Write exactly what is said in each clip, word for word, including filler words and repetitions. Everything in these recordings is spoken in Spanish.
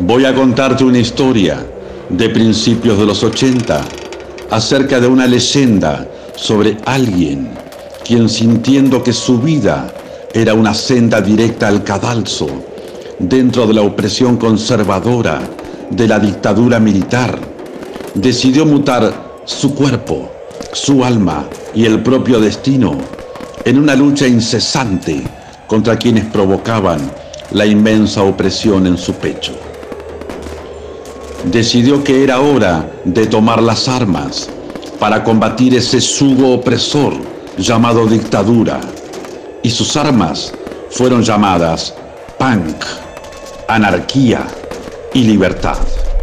Voy a contarte una historia de principios de los ochenta acerca de una leyenda sobre alguien quien, sintiendo que su vida era una senda directa al cadalso dentro de la opresión conservadora de la dictadura militar, decidió mutar su cuerpo, su alma y el propio destino en una lucha incesante contra quienes provocaban la inmensa opresión en su pecho. Decidió que era hora de tomar las armas para combatir ese yugo opresor llamado dictadura, y sus armas fueron llamadas punk, anarquía y libertad.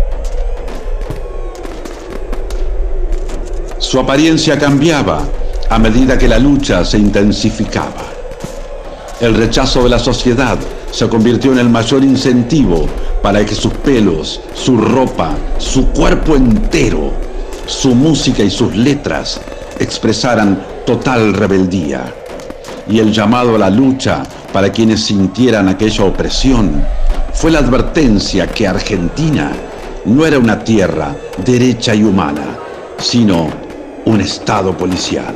Su apariencia cambiaba a medida que la lucha se intensificaba. El rechazo de la sociedad se convirtió en el mayor incentivo para que sus pelos, su ropa, su cuerpo entero, su música y sus letras expresaran total rebeldía. Y el llamado a la lucha para quienes sintieran aquella opresión fue la advertencia que Argentina no era una tierra derecha y humana, sino un estado policial.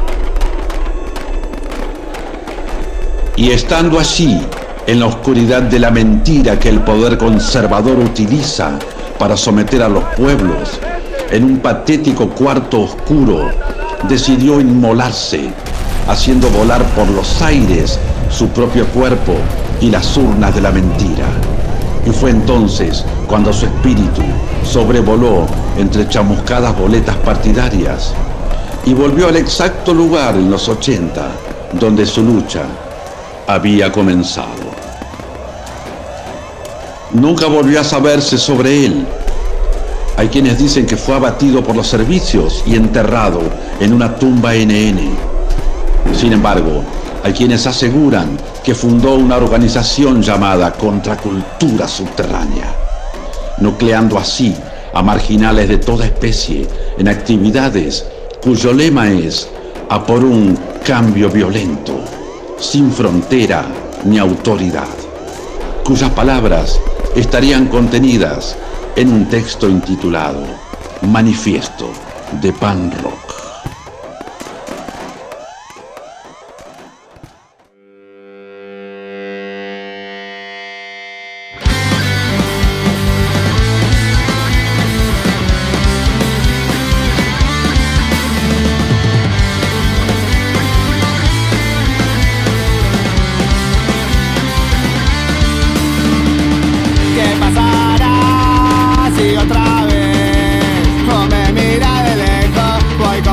Y estando allí, en la oscuridad de la mentira que el poder conservador utiliza para someter a los pueblos, en un patético cuarto oscuro, decidió inmolarse, haciendo volar por los aires su propio cuerpo y las urnas de la mentira. Y fue entonces cuando su espíritu sobrevoló entre chamuscadas boletas partidarias y volvió al exacto lugar en los ochenta donde su lucha había comenzado. Nunca volvió a saberse sobre él. Hay quienes dicen que fue abatido por los servicios y enterrado en una tumba ene ene. Sin embargo, hay quienes aseguran que fundó una organización llamada Contracultura Subterránea, nucleando así a marginales de toda especie en actividades cuyo lema es a por un cambio violento, sin frontera ni autoridad, cuyas palabras estarían contenidas en un texto intitulado Manifiesto de Punk Rock. Otra vez, o me mira de lejos, voy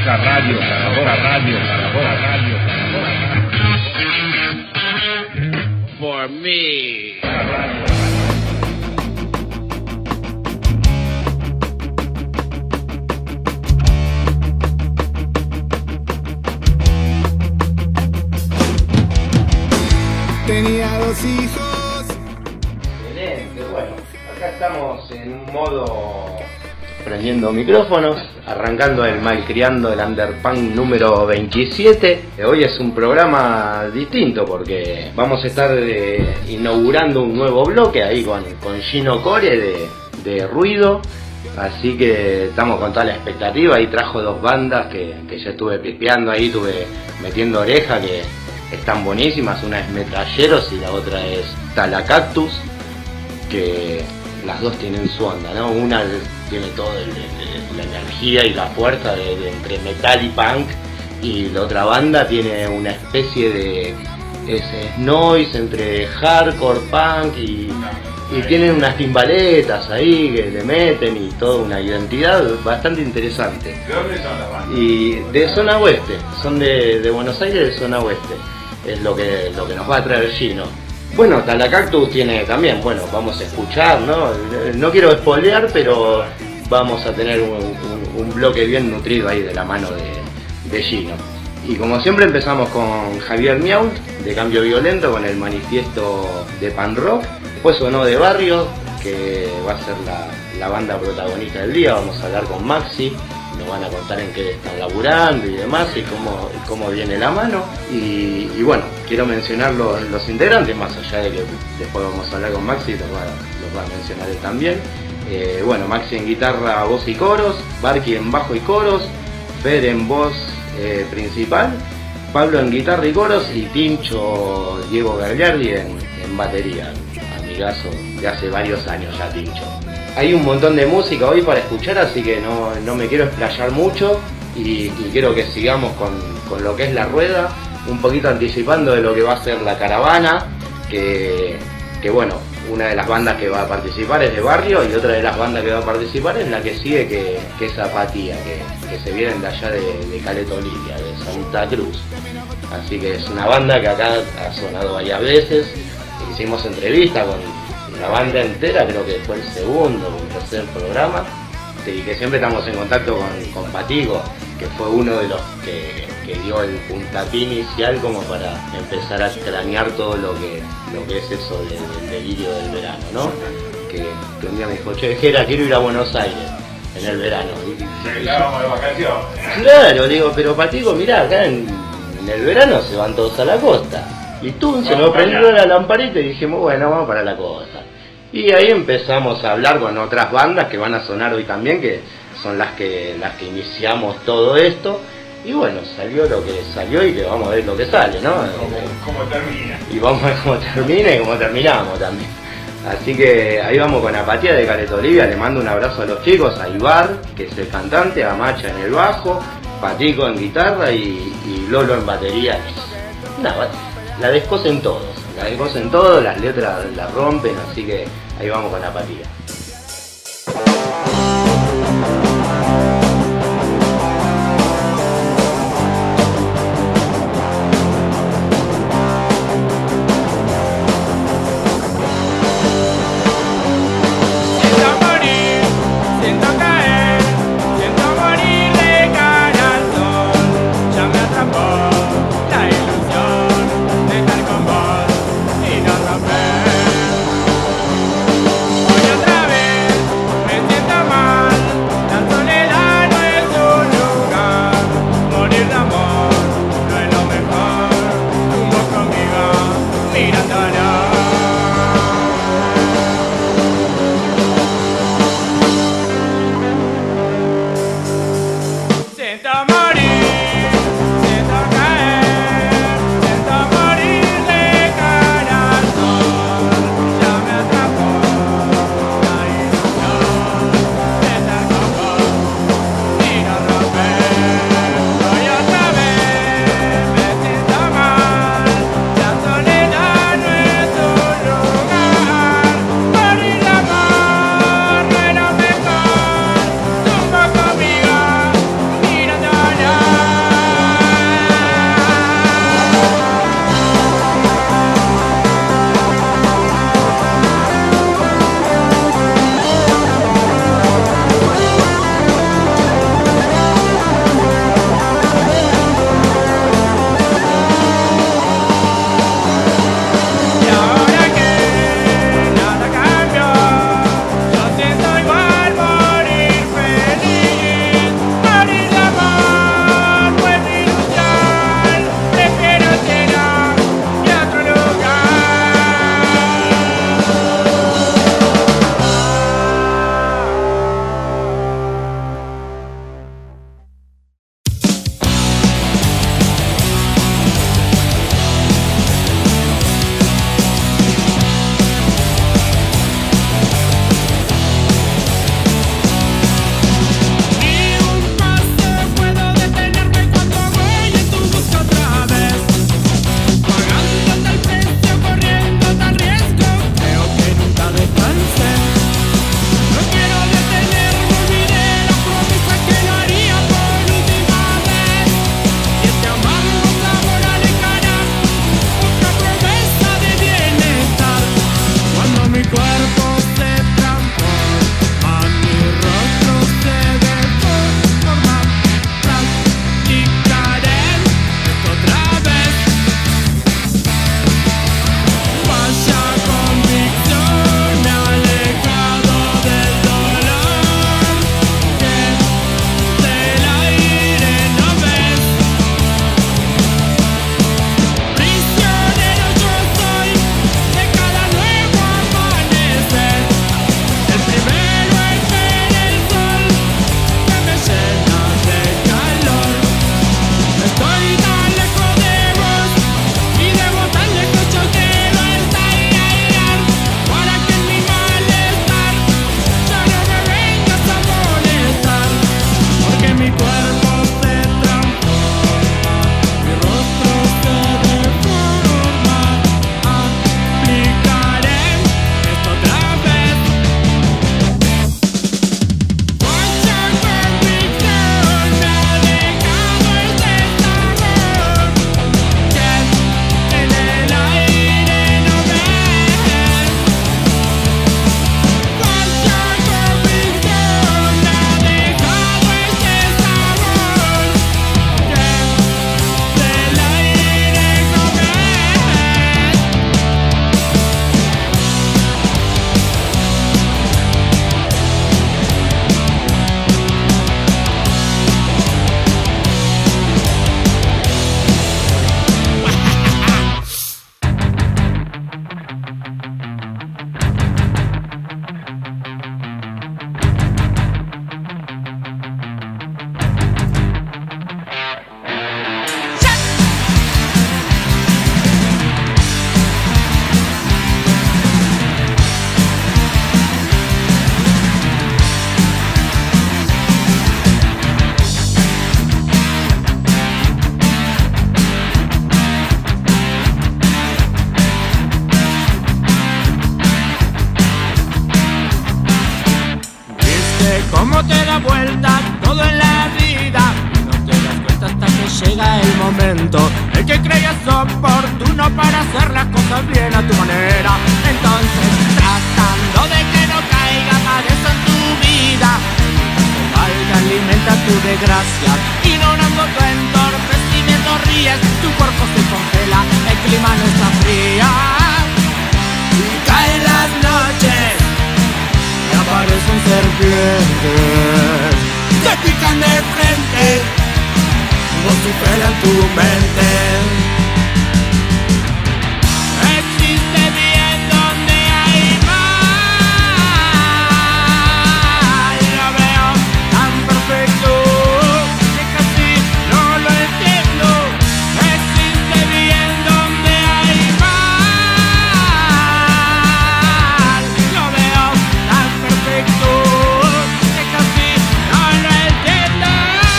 la radio para vos, la radio para vos, la radio para vos. For me. La radio. Tenía dos hijos. Excelente, bueno, acá estamos en un modo prendiendo micrófonos, arrancando el Malcriando el Underpunk número veintisiete. Hoy es un programa distinto porque vamos a estar eh, inaugurando un nuevo bloque ahí con, con Gino Core de, de Ruido. Así que estamos con toda la expectativa. Ahí trajo dos bandas que, que yo estuve pipeando ahí, estuve metiendo oreja, que están buenísimas. Una es Metralleros y la otra es Talacactus, que las dos tienen su onda, ¿no? Una tiene toda la energía y la fuerza de, de entre metal y punk, y la otra banda tiene una especie de ese noise entre hardcore, punk y, y tienen unas timbaletas ahí que le meten y toda una identidad bastante interesante. ¿De dónde son las bandas? Y de zona oeste, son de, de Buenos Aires, de zona oeste. Es lo que, lo que nos va a traer Gino. Bueno, Talacactus tiene también, bueno, vamos a escuchar, ¿no? No quiero spoilear, pero vamos a tener un, un, un bloque bien nutrido ahí de la mano de, de Gino. Y como siempre empezamos con Javier Miault, de Cambio Violento, con el manifiesto de pan rock. Después sonó De Barrio, que va a ser la, la banda protagonista del día. Vamos a hablar con Maxi, nos van a contar en qué están laburando y demás, y cómo, y cómo viene la mano. Y, y bueno, quiero mencionar los, los integrantes, más allá de que después vamos a hablar con Maxi, los va, los va a mencionar él también. Eh, bueno, Maxi en guitarra, voz y coros, Barky en bajo y coros, Fer en voz eh, principal, Pablo en guitarra y coros, y Tincho Diego Gagliardi en, en batería, amigazo de hace varios años ya Tincho. Hay un montón de música hoy para escuchar, así que no, no me quiero explayar mucho y, y quiero que sigamos con, con lo que es la rueda, un poquito anticipando de lo que va a ser la caravana, que, que bueno, una de las bandas que va a participar es De Barrio, y otra de las bandas que va a participar es la que sigue, que, que es Apatía, que, que se vienen de allá de, de Caleta Olivia, de Santa Cruz. Así que es una banda que acá ha sonado varias veces, hicimos entrevista con la banda entera, creo que fue el segundo o el tercer programa, y que siempre estamos en contacto con, con Patico, que fue uno de los que, que dio el puntapié inicial como para empezar a extrañar todo lo que, lo que es eso de, del delirio del verano, ¿no? Que, que un día me dijo, che, Jera, quiero ir a Buenos Aires en el verano. Y, Sí, estábamos de vacaciones. claro, digo, pero Patico, mirá, acá en, en el verano se van todos a la costa. Y tú se nos prendió la lamparita y dijimos, bueno, vamos para la costa. Y ahí empezamos a hablar con otras bandas que van a sonar hoy también, que son las que las que iniciamos todo esto. Y bueno, salió lo que salió y que vamos a ver lo que sale, ¿no? ¿Cómo termina? Y vamos a ver cómo termina y cómo terminamos también. Así que ahí vamos con Apatía de Caleta Olivia. Le mando un abrazo a los chicos, a Ibar, que es el cantante, a Macha en el bajo, Patico en guitarra y, y Lolo en batería. Nada, la descosen todos, la descosen todos, las letras la rompen, así que ahí vamos con Apatía. Otra vez te da vuelta todo en la vida y no te das cuenta hasta que llega el momento. El que creías oportuno para hacer las cosas bien a tu manera, entonces tratando de que no caiga más de eso en tu vida, mal que alimenta tu desgracia, ignorando tu entorpecimiento ríes, tu cuerpo se congela, el clima no está fría y caen las noches y aparecen serpientes, te pican de frente, vociferan tu mente. Existe bien donde hay mal, lo veo tan perfecto que casi no lo entiendo. Existe bien donde hay mal, lo veo tan perfecto que casi no lo entiendo.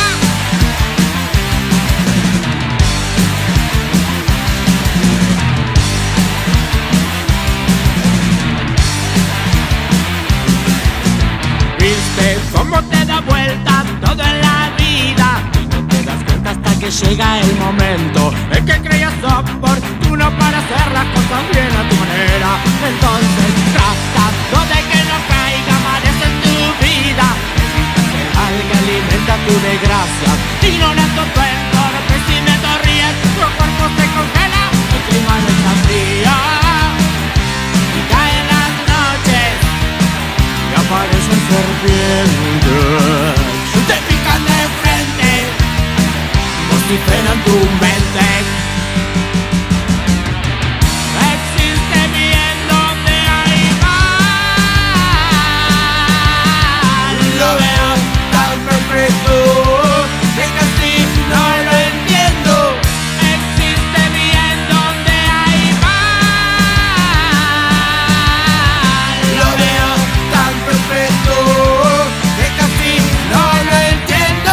¿Viste cómo te da vuelta todo en la vida y no te das cuenta hasta que llega el momento? El que creías oportuno para hacer las cosas bien a tu manera, entonces tratando de que no caiga mares en tu vida, al que alimenta tu desgracia, ignorando tu entorpecimiento ríes, tu cuerpo se congela, el clima no está frío y caen las noches y aparecen serpientes, te pican de frente, vociferan tu mente. Existe bien donde hay mal, lo veo tan perfecto que casi no lo entiendo. Existe bien donde hay mal, lo veo tan perfecto que casi no lo entiendo.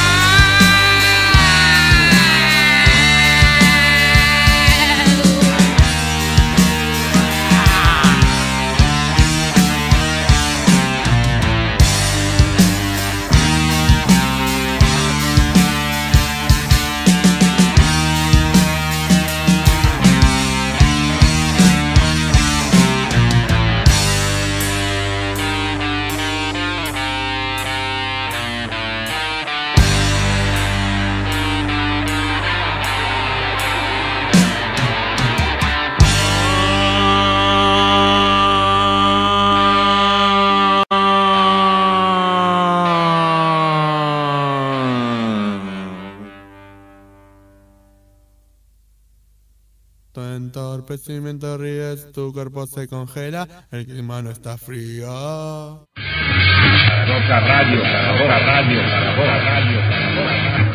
Tu entorpecimiento ríes, tu cuerpo se congela, el clima no está frío. Zaragoza Radio, Zaragoza Radio, Zaragoza Radio, Zaragoza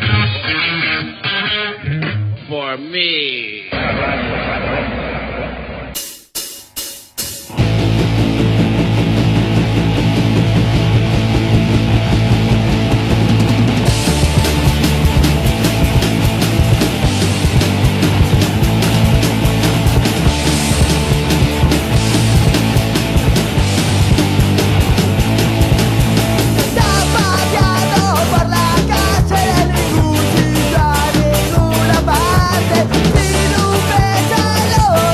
Radio. For me. Radio, Zaragoza. Por la calle de ningún sitio, a ninguna parte, sin un beso.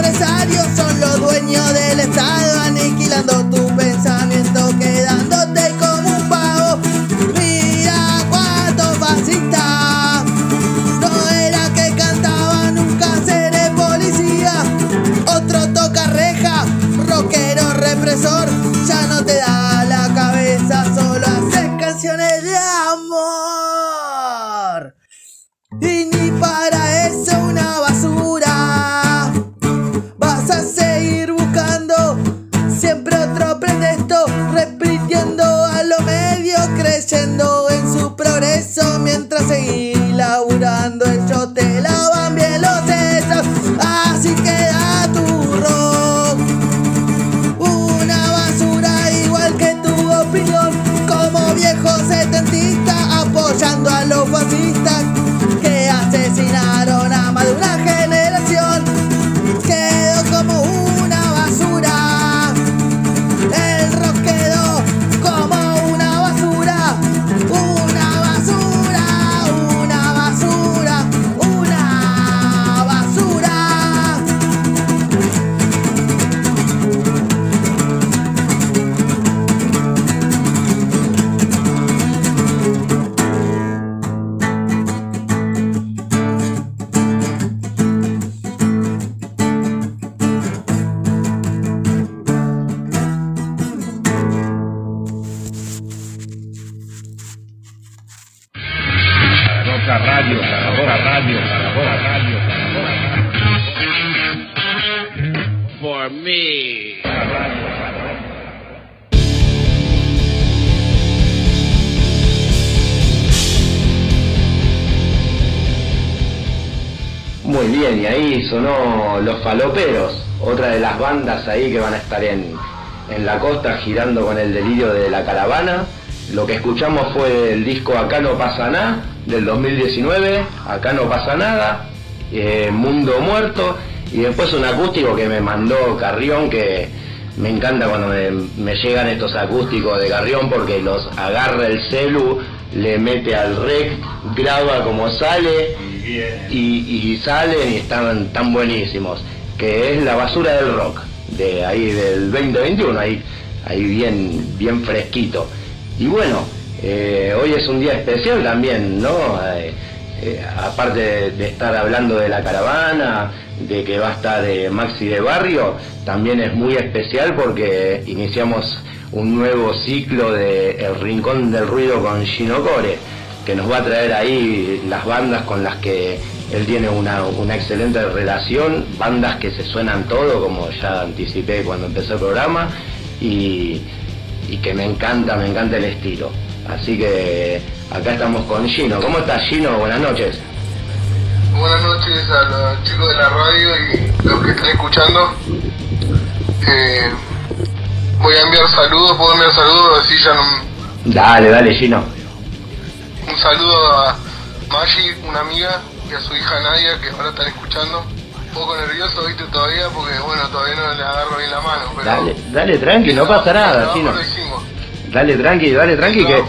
empresarios son los dueños del estado, aniquilando tu pensamiento, quedándote como un pavo. Mira cuántos fascistas, no era que cantaba nunca seré policía. Otro toca reja, rockero represor, ya no te da la cabeza, solo haces canciones de amor. Y ni para eso una basura, vas a seguir buscando siempre otro pretexto, repitiendo a lo medio, creyendo en su progreso, mientras seguís laburando ellos te lavan bien los sesos. Así queda tu rock, una basura igual que tu opinión, como viejo setentista apoyando a los fascistas que asesinaron a más de una generación. Quedó como una basura, el rock quedó como una basura, una basura, una basura, una basura. Roca Radio, Caradora Radio, Caradora Radio, Caradora Radio. For me. Muy bien, y ahí sonó Los Faloperos, otra de las bandas ahí que van a estar en, en la costa girando con el delirio de la caravana. Lo que escuchamos fue el disco Acá no pasa nada, del dos mil diecinueve, Acá no pasa nada, eh, Mundo Muerto, y después un acústico que me mandó Carrión, que me encanta cuando me, me llegan estos acústicos de Carrión, porque los agarra el celu, le mete al rec, graba como sale, y, y salen y están tan buenísimos, que es La Basura del Rock, de ahí del veinte veintiuno, ahí, ahí bien, bien fresquito. Y bueno, eh, hoy es un día especial también, ¿no? Eh, eh, aparte de, de estar hablando de la caravana, de que va a estar eh, Maxi de Barrio, también es muy especial porque iniciamos un nuevo ciclo de El Rincón del Ruido con Gino Core, que nos va a traer ahí las bandas con las que él tiene una, una excelente relación, bandas que se suenan todo, como ya anticipé cuando empezó el programa, y... y que me encanta, me encanta el estilo. Así que acá estamos con Gino. ¿Cómo estás, Gino? Buenas noches. Buenas noches a los chicos de la radio y los que están escuchando. Eh, voy a enviar saludos, puedo enviar saludos, así ya no... Dale, dale, Gino. Un saludo a Maggi, una amiga, y a su hija Nadia, que ahora están escuchando. Un poco nervioso, viste, todavía, porque bueno, todavía no le agarro bien la mano, pero... Dale, dale tranqui, no pasa nada, Gino. Dale tranqui, dale tranqui, que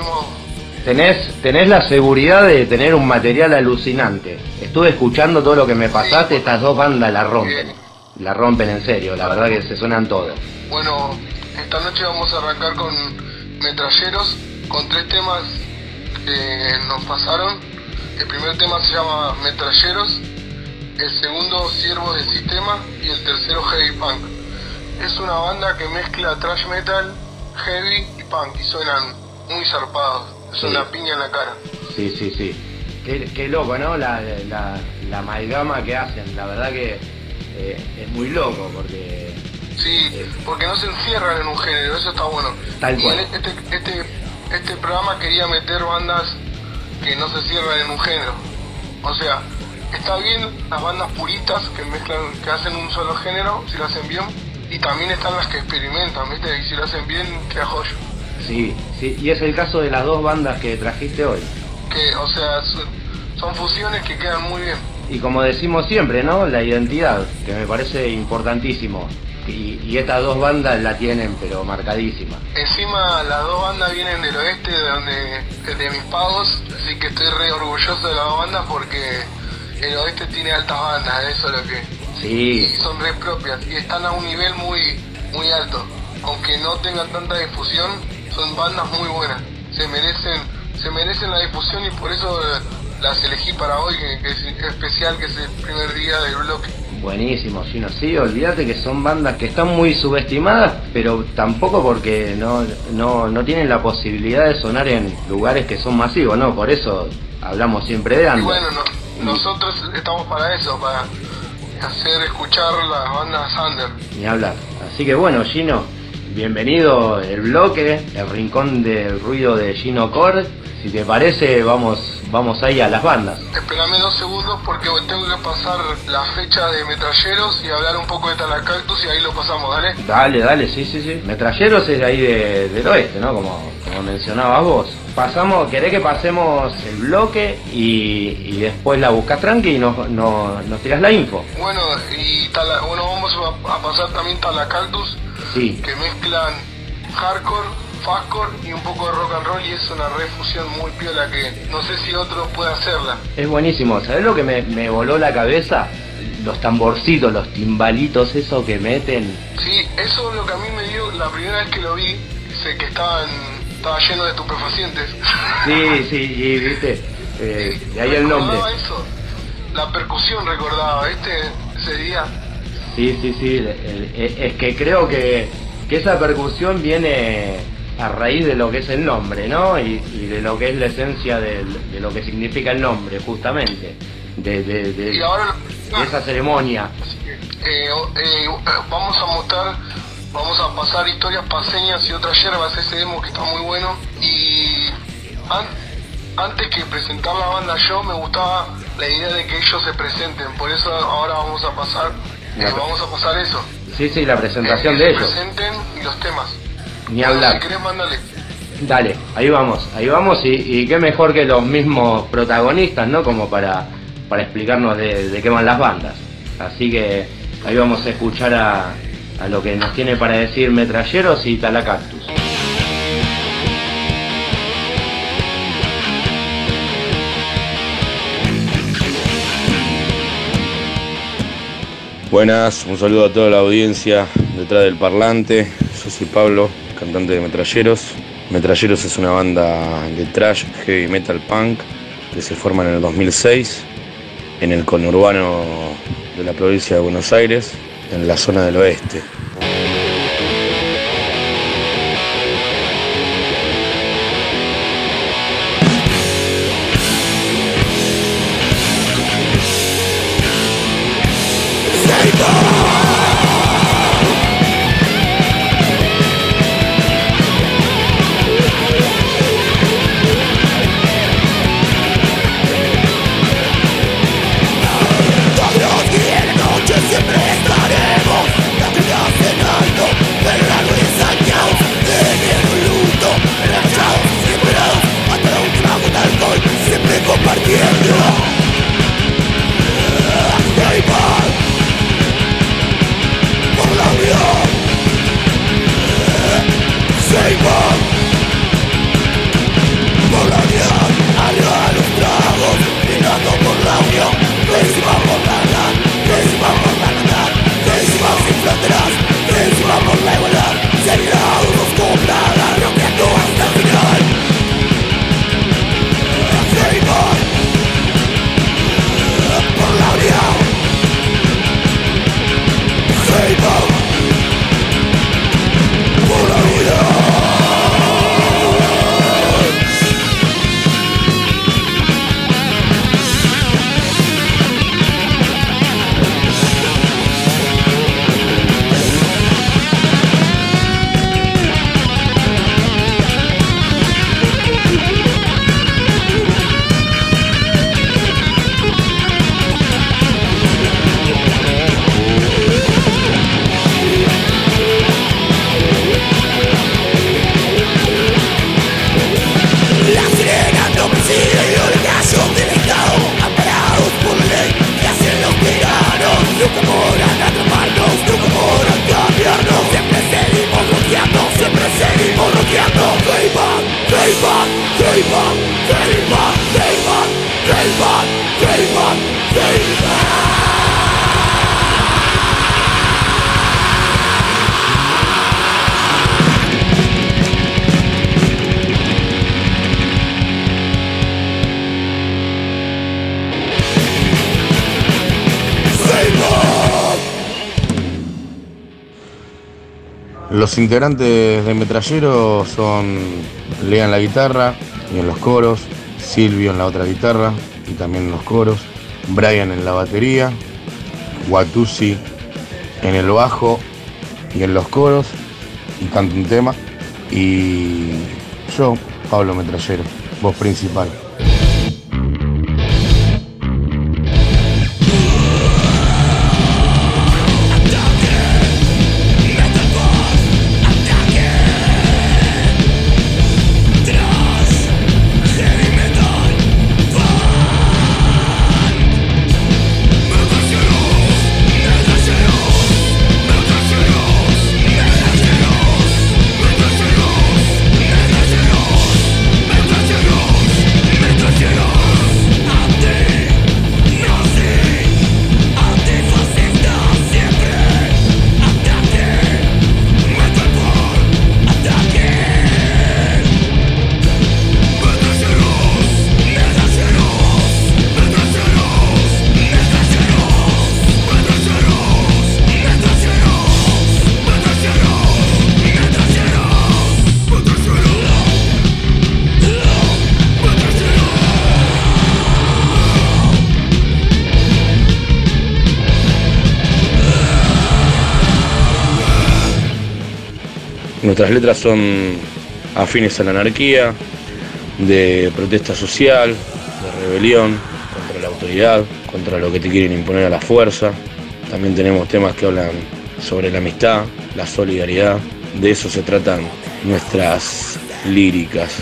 tenés, tenés la seguridad de tener un material alucinante. Estuve escuchando todo lo que me pasaste, estas dos bandas la rompen. La rompen en serio, la verdad que se suenan todas. Bueno, esta noche vamos a arrancar con Metralleros, con tres temas que nos pasaron. El primer tema se llama Metralleros, el segundo Siervos del Sistema y el tercero Heavy Punk. Es una banda que mezcla thrash metal, heavy y punk y suenan muy zarpados, es sí. Una piña en la cara. Sí, sí, sí. Qué, qué loco, ¿no? La, la, la amalgama que hacen, la verdad que eh, es muy loco porque... Sí, eh, porque no se encierran en un género, eso está bueno. Tal y cual. Este, este, este programa quería meter bandas que no se cierran en un género. O sea, está bien las bandas puristas que mezclan, que hacen un solo género, si lo hacen bien, y también están las que experimentan, ¿viste? Y si lo hacen bien, queda joya. Sí, sí, y es el caso de las dos bandas que trajiste hoy. Que, o sea, son, son fusiones que quedan muy bien. Y como decimos siempre, ¿no? La identidad, que me parece importantísimo. Y, y estas dos bandas la tienen, pero marcadísima. Encima, las dos bandas vienen del oeste, de donde, de mis pagos, así que estoy re orgulloso de las dos bandas porque el oeste tiene altas bandas, eso es lo que Sí. Y son re propias y están a un nivel muy, muy alto. Aunque no tengan tanta difusión, son bandas muy buenas. Se merecen, se merecen la difusión y por eso las elegí para hoy, que, que es especial, que es el primer día del bloque. Buenísimo, Gino. Sí, olvídate que son bandas que están muy subestimadas, pero tampoco porque no, no, no tienen la posibilidad de sonar en lugares que son masivos, ¿no? Por eso hablamos siempre de Y Under. bueno, no, nosotros estamos para eso, para hacer escuchar las bandas under. Ni hablar. Así que bueno, Gino, bienvenido el bloque, el rincón del ruido de Gino Core. Si te parece, vamos vamos ahí a las bandas. Espérame dos segundos porque tengo que pasar la fecha de Metralleros y hablar un poco de Talacactus y ahí lo pasamos, ¿dale? Dale, dale, sí, sí, sí. Metralleros es de ahí de, del oeste, ¿no? Como, como mencionabas vos. Pasamos, ¿querés que pasemos el bloque y, y después la buscas tranqui y nos, nos, nos tiras la info? Bueno, y tala, bueno, vamos a, a pasar también Talacactus, Sí. que mezclan hardcore, fastcore y un poco de rock and roll y es una refusión muy piola que no sé si otro puede hacerla. Es buenísimo. ¿Sabés lo que me, me voló la cabeza? Los tamborcitos, los timbalitos, eso que meten. Sí, eso es lo que a mí me dio la primera vez que lo vi, sé que estaban, estaba lleno de estupefacientes. Sí, sí, y viste, eh, de ahí el nombre. Recordaba eso, la percusión recordaba, ¿viste? Ese día. Sí, sí, sí, el- el- es que creo que, que esa percusión viene a raíz de lo que es el nombre, ¿no? Y, y de lo que es la esencia del- de lo que significa el nombre, justamente, de, de, de- Y ahora de esa ceremonia. eh, eh, vamos a mostrar, vamos a pasar historias paseñas y otras yerbas, ese demo que está muy bueno. Y an- antes que presentar la banda yo, me gustaba la idea de que ellos se presenten, por eso ahora vamos a pasar, eh, La- vamos a pasar eso. Sí, sí, la presentación Eh, de que ellos. se presenten y los temas. Ni Bueno, hablar. si querés, mándale. Dale, ahí vamos, ahí vamos y, y qué mejor que los mismos protagonistas, ¿no? Como para, para explicarnos de, de qué van las bandas. Así que ahí vamos a escuchar a, a lo que nos tiene para decir Metralleros y Talacactus. Buenas, un saludo a toda la audiencia detrás del parlante. Yo soy Pablo, cantante de Metralleros. Metralleros es una banda de thrash, heavy metal punk que se forma en el dos mil seis en el conurbano de la provincia de Buenos Aires, en la zona del oeste. Compartiendo. Los integrantes de Metralleros son Lea en la guitarra y en los coros, Silvio en la otra guitarra y también en los coros, Brian en la batería, Watusi en el bajo y en los coros y canta un tema, y yo, Pablo Metrallero, voz principal. Nuestras letras son afines a la anarquía, de protesta social, de rebelión contra la autoridad, contra lo que te quieren imponer a la fuerza. También tenemos temas que hablan sobre la amistad, la solidaridad. De eso se tratan nuestras líricas.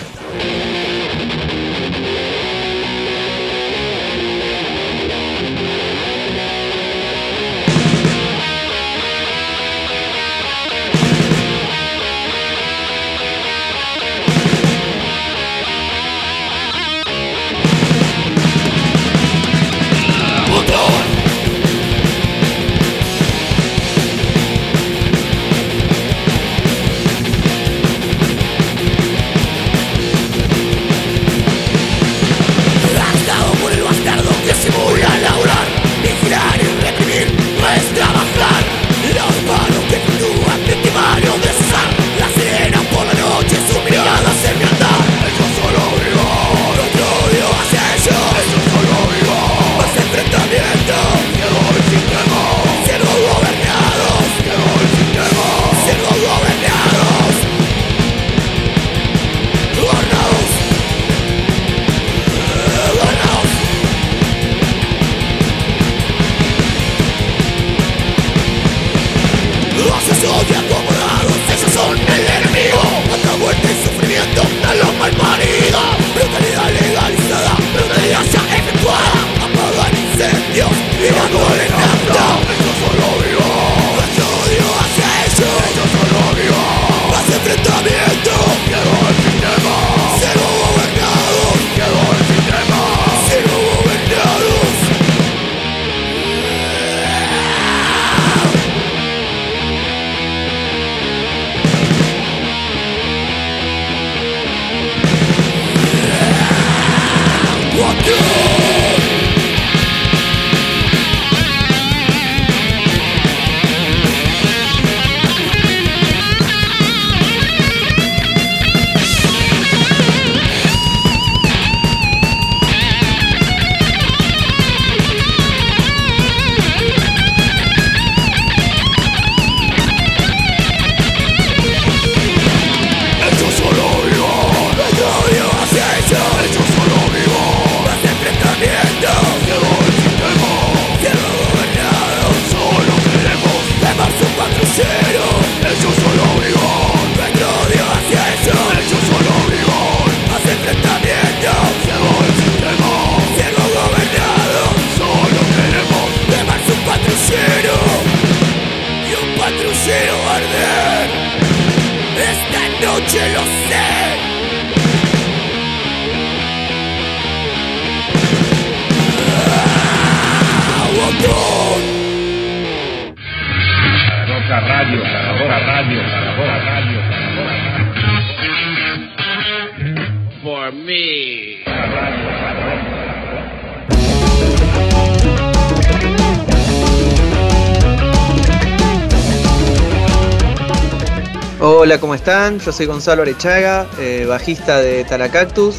Radio, Caradora Radio, Caradora Radio, Caradora Radio. For me. Radio, Caradora. Hola, ¿cómo están? Yo soy Gonzalo Arechaga, eh, bajista de Talacactus.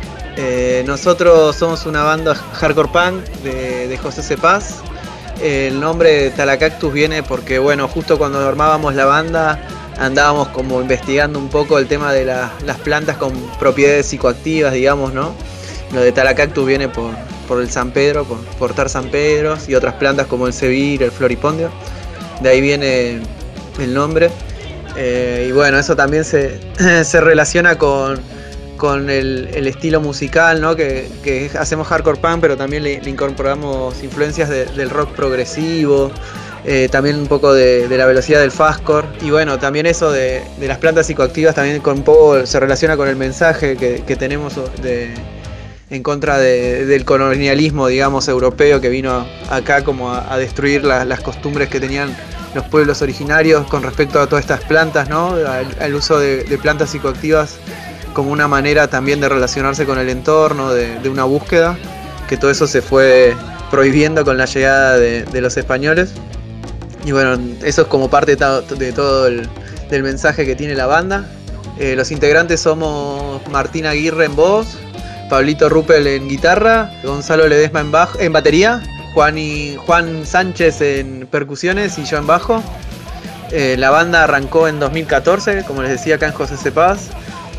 Eh, nosotros somos una banda hardcore punk de, de José Cepaz. El nombre de Talacactus viene porque, bueno, justo cuando armábamos la banda andábamos como investigando un poco el tema de la, las plantas con propiedades psicoactivas, digamos, ¿no? Lo de Talacactus viene por, por el San Pedro, por portar San Pedro y otras plantas como el cebir, el floripondio. De ahí viene el nombre. Eh, y bueno, eso también se, se relaciona con, con el, el estilo musical, ¿no? Que, que hacemos hardcore punk, pero también le, le incorporamos influencias de, del rock progresivo, eh, también un poco de, de la velocidad del fastcore. Y bueno, también eso de, de las plantas psicoactivas también con un poco se relaciona con el mensaje que, que tenemos de, en contra de, del colonialismo, digamos, europeo, que vino acá como a, a destruir la, las costumbres que tenían los pueblos originarios con respecto a todas estas plantas, ¿no? Al, al uso de, de plantas psicoactivas como una manera también de relacionarse con el entorno, de, de una búsqueda, que todo eso se fue prohibiendo con la llegada de, de los españoles. Y bueno, eso es como parte de, de todo el del mensaje que tiene la banda. Eh, los integrantes somos Martín Aguirre en voz, Pablito Ruppel en guitarra, Gonzalo Ledesma en, bajo, en batería, Juan, y, Juan Sánchez en percusiones y yo en bajo. Eh, la banda arrancó en dos mil catorce, como les decía, acá en José Cepaz.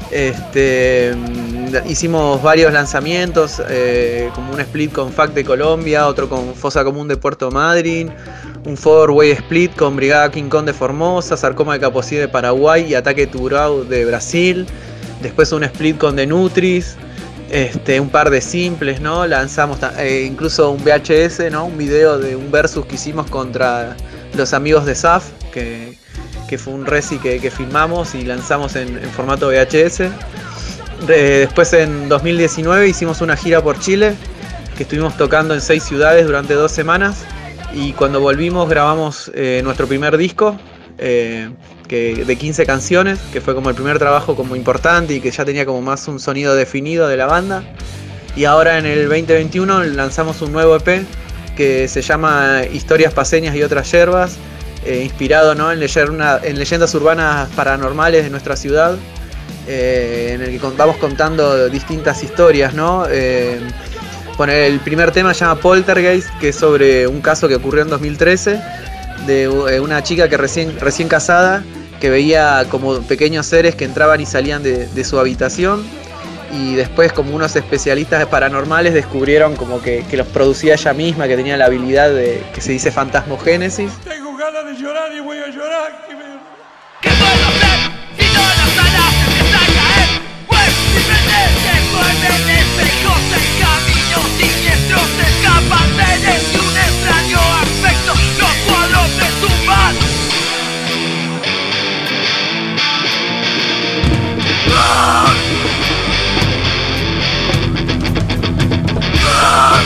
Este, hicimos varios lanzamientos, eh, como un split con F A C de Colombia, otro con Fosa Común de Puerto Madryn, un four-way split con Brigada King Kong de Formosa, Sarcoma de Caposí de Paraguay y Ataque Turau de Brasil. Después un split con The Nutris. Este, un par de simples, ¿no? Lanzamos eh, incluso un V H S, ¿no? Un video de un versus que hicimos contra los amigos de S A F, que, que fue un reci que, que filmamos y lanzamos en, en formato V H S. De, después en dos mil diecinueve hicimos una gira por Chile, que estuvimos tocando en seis ciudades durante dos semanas. Y cuando volvimos grabamos eh, nuestro primer disco, eh, que, de quince canciones, que fue como el primer trabajo como importante y que ya tenía como más un sonido definido de la banda. Y ahora en el veinte veintiuno lanzamos un nuevo E P que se llama Historias Paseñas y otras yerbas, eh, inspirado, ¿no? en, leyenda, en leyendas urbanas paranormales de nuestra ciudad, eh, en el que vamos contando distintas historias, ¿no? Eh, bueno, el primer tema se llama Poltergeist, que es sobre un caso que ocurrió en dos mil trece de una chica que recién, recién casada, que veía como pequeños seres que entraban y salían de, de su habitación, y después como unos especialistas paranormales descubrieron como que, que los producía ella misma, que tenía la habilidad de, que se dice fantasmogénesis. Tengo ganas de llorar y voy a llorar. Que me... ¿Qué puedo hacer si todas las alas se empiezan a caer? Pues simplemente mueven espejos en caminos siniestros, escapan seres de un extraño aspecto, los cuadros se tumban. ¡Ah! ¡Ah!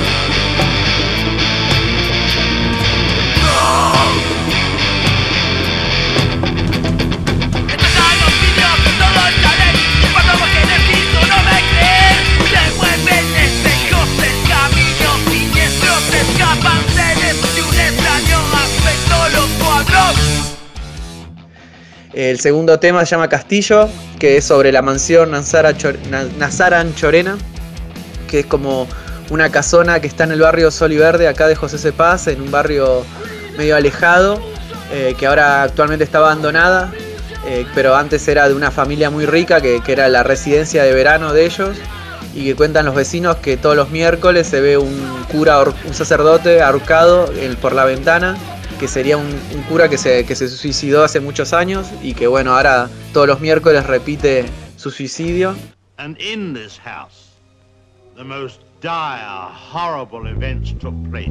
El segundo tema se llama Castillo, que es sobre la mansión Nazara, Chor Nazara Anchorena, que es como una casona que está en el barrio Sol y Verde, acá de José Cepaz, en un barrio medio alejado, eh, que ahora actualmente está abandonada, eh, pero antes era de una familia muy rica, que, que era la residencia de verano de ellos, y que cuentan los vecinos que todos los miércoles se ve un cura, un sacerdote ahorcado por la ventana, que sería un, un cura que se, que se suicidó hace muchos años y que bueno, ahora todos los miércoles repite su suicidio. And in this house, the most dire, horrible events took place.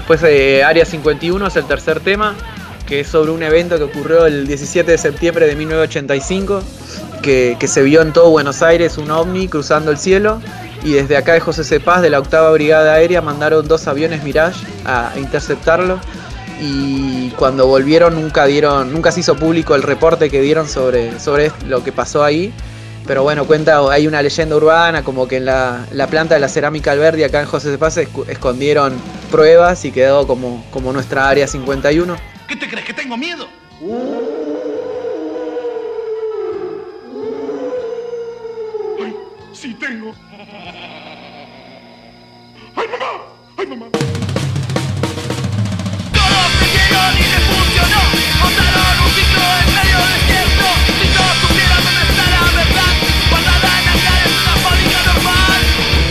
después eh, Área cincuenta y uno es el tercer tema, que es sobre un evento que ocurrió el diecisiete de septiembre de mil novecientos ochenta y cinco, que, que se vio en todo Buenos Aires un ovni cruzando el cielo, y desde acá de José C. Paz, de la octava Brigada Aérea, mandaron dos aviones Mirage a interceptarlo, y cuando volvieron nunca dieron, nunca se hizo público el reporte que dieron sobre, sobre lo que pasó ahí. Pero bueno, cuenta, hay una leyenda urbana como que en la, la planta de la cerámica Alberdi acá en José C. Paz se escondieron pruebas y quedó como, como nuestra Área cincuenta y uno. ¿Qué te crees? ¿Que tengo miedo? Ay, sí tengo. ¡Ay, mamá! ¡Ay, mamá! Todos creyeron y les funcionó. Montaron un ciclo en medio desierto. Si todos supieran dónde está la verdad, guardada en la cara es una fábrica normal.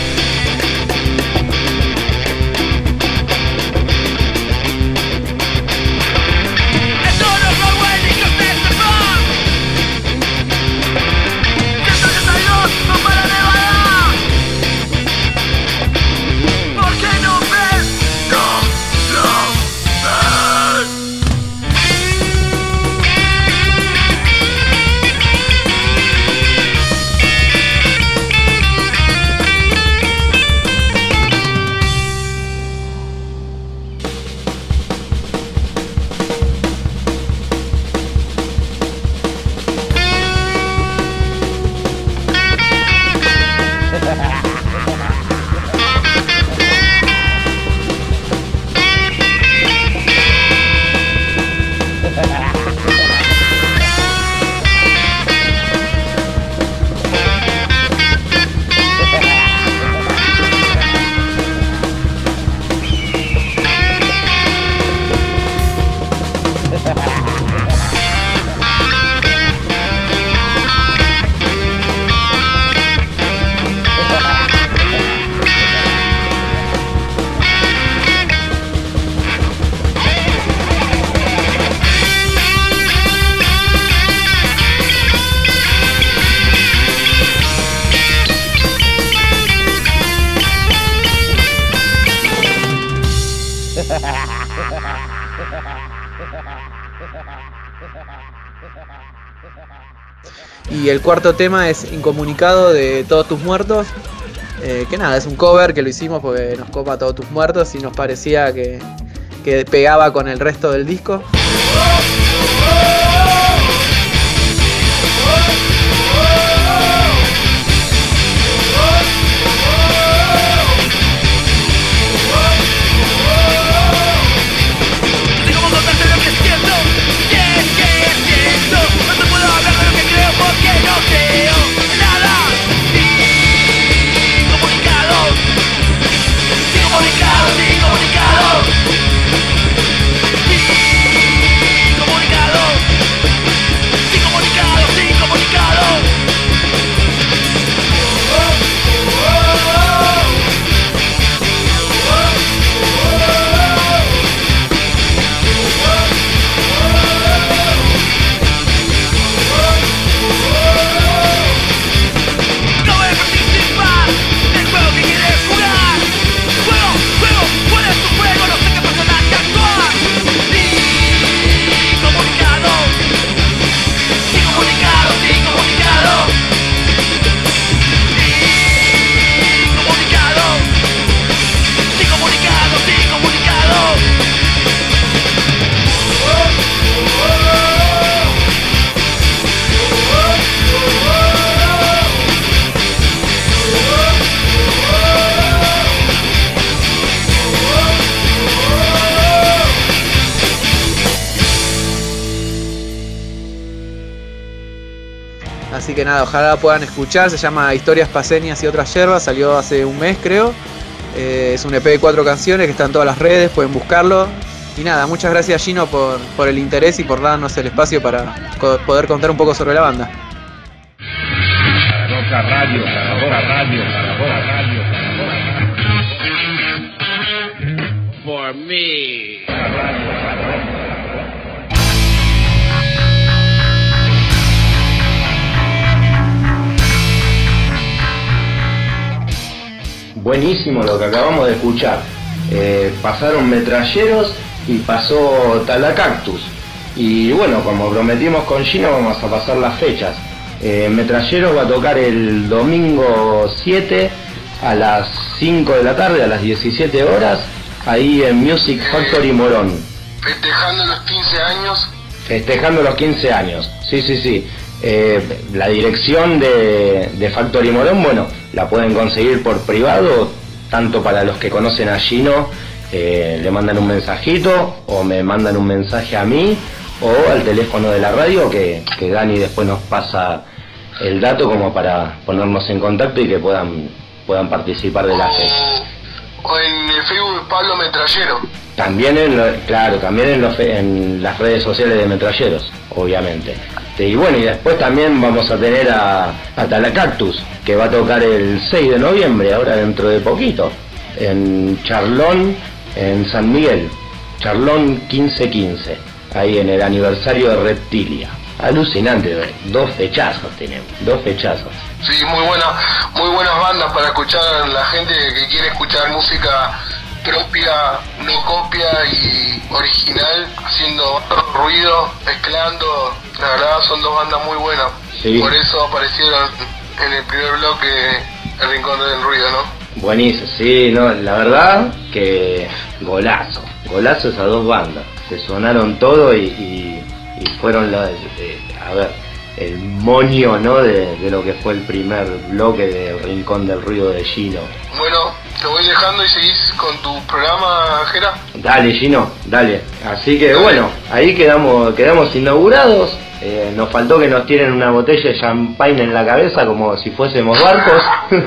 Esto no es Broadway ni José C. Paz. Gracias a Dios no para de bailar. ¿Por qué no ves? No, no ves. Y el cuarto tema es Incomunicado de Todos Tus Muertos, eh, que nada, es un cover que lo hicimos porque nos copa Todos Tus Muertos y nos parecía que, que pegaba con el resto del disco. Así que nada, ojalá puedan escuchar, se llama Historias Paseñas y Otras Yerbas, salió hace un mes creo, eh, es un E P de cuatro canciones que está en todas las redes, pueden buscarlo. Y nada, muchas gracias Gino por, por el interés y por darnos el espacio para co- poder contar un poco sobre la banda. Roca Radio, Caradora Radio, Caradora Radio, Caradora Radio. For me. Buenísimo lo que acabamos de escuchar. Eh, pasaron Metralleros y pasó Talacactus. Y bueno, como prometimos con Gino, vamos a pasar las fechas. Eh, Metralleros va a tocar el domingo siete a las cinco de la tarde, a las diecisiete horas, ahí en Music Factory Morón. Festejando los quince años. Festejando los quince años, sí, sí, sí. Eh, la dirección de, de Factory Morón, bueno, la pueden conseguir por privado, tanto para los que conocen a Gino, eh, le mandan un mensajito o me mandan un mensaje a mí o al teléfono de la radio que, que Dani después nos pasa el dato como para ponernos en contacto y que puedan puedan participar de la fecha. O en el Facebook de Pablo Metrallero. También en lo, claro, también en, los, en las redes sociales de Metralleros, obviamente. Y bueno, y después también vamos a tener a, a Talacactus, que va a tocar el seis de noviembre, ahora dentro de poquito, en Charlón, en San Miguel, Charlón quince quince, ahí en el aniversario de Reptilia. Alucinante, dos fechazos tenemos, dos fechazos. Sí, muy buena, muy buenas bandas para escuchar a la gente que quiere escuchar música propia, no copia y original, haciendo ruido, mezclando. La verdad son dos bandas muy buenas. Sí. Por eso aparecieron en el primer bloque El Rincón del Ruido, ¿no? Buenísimo, sí, no, la verdad que golazo, golazo esas dos bandas. Se sonaron todo y, y, y fueron las, eh, a ver, el moño, ¿no? De, de lo que fue el primer bloque de El Rincón del Ruido de Gino. Bueno, te voy dejando y seguís con tu programa, Jera. Dale, Gino, dale. Así que bueno, ahí quedamos, quedamos inaugurados. Eh, nos faltó que nos tiren una botella de champagne en la cabeza como si fuésemos barcos.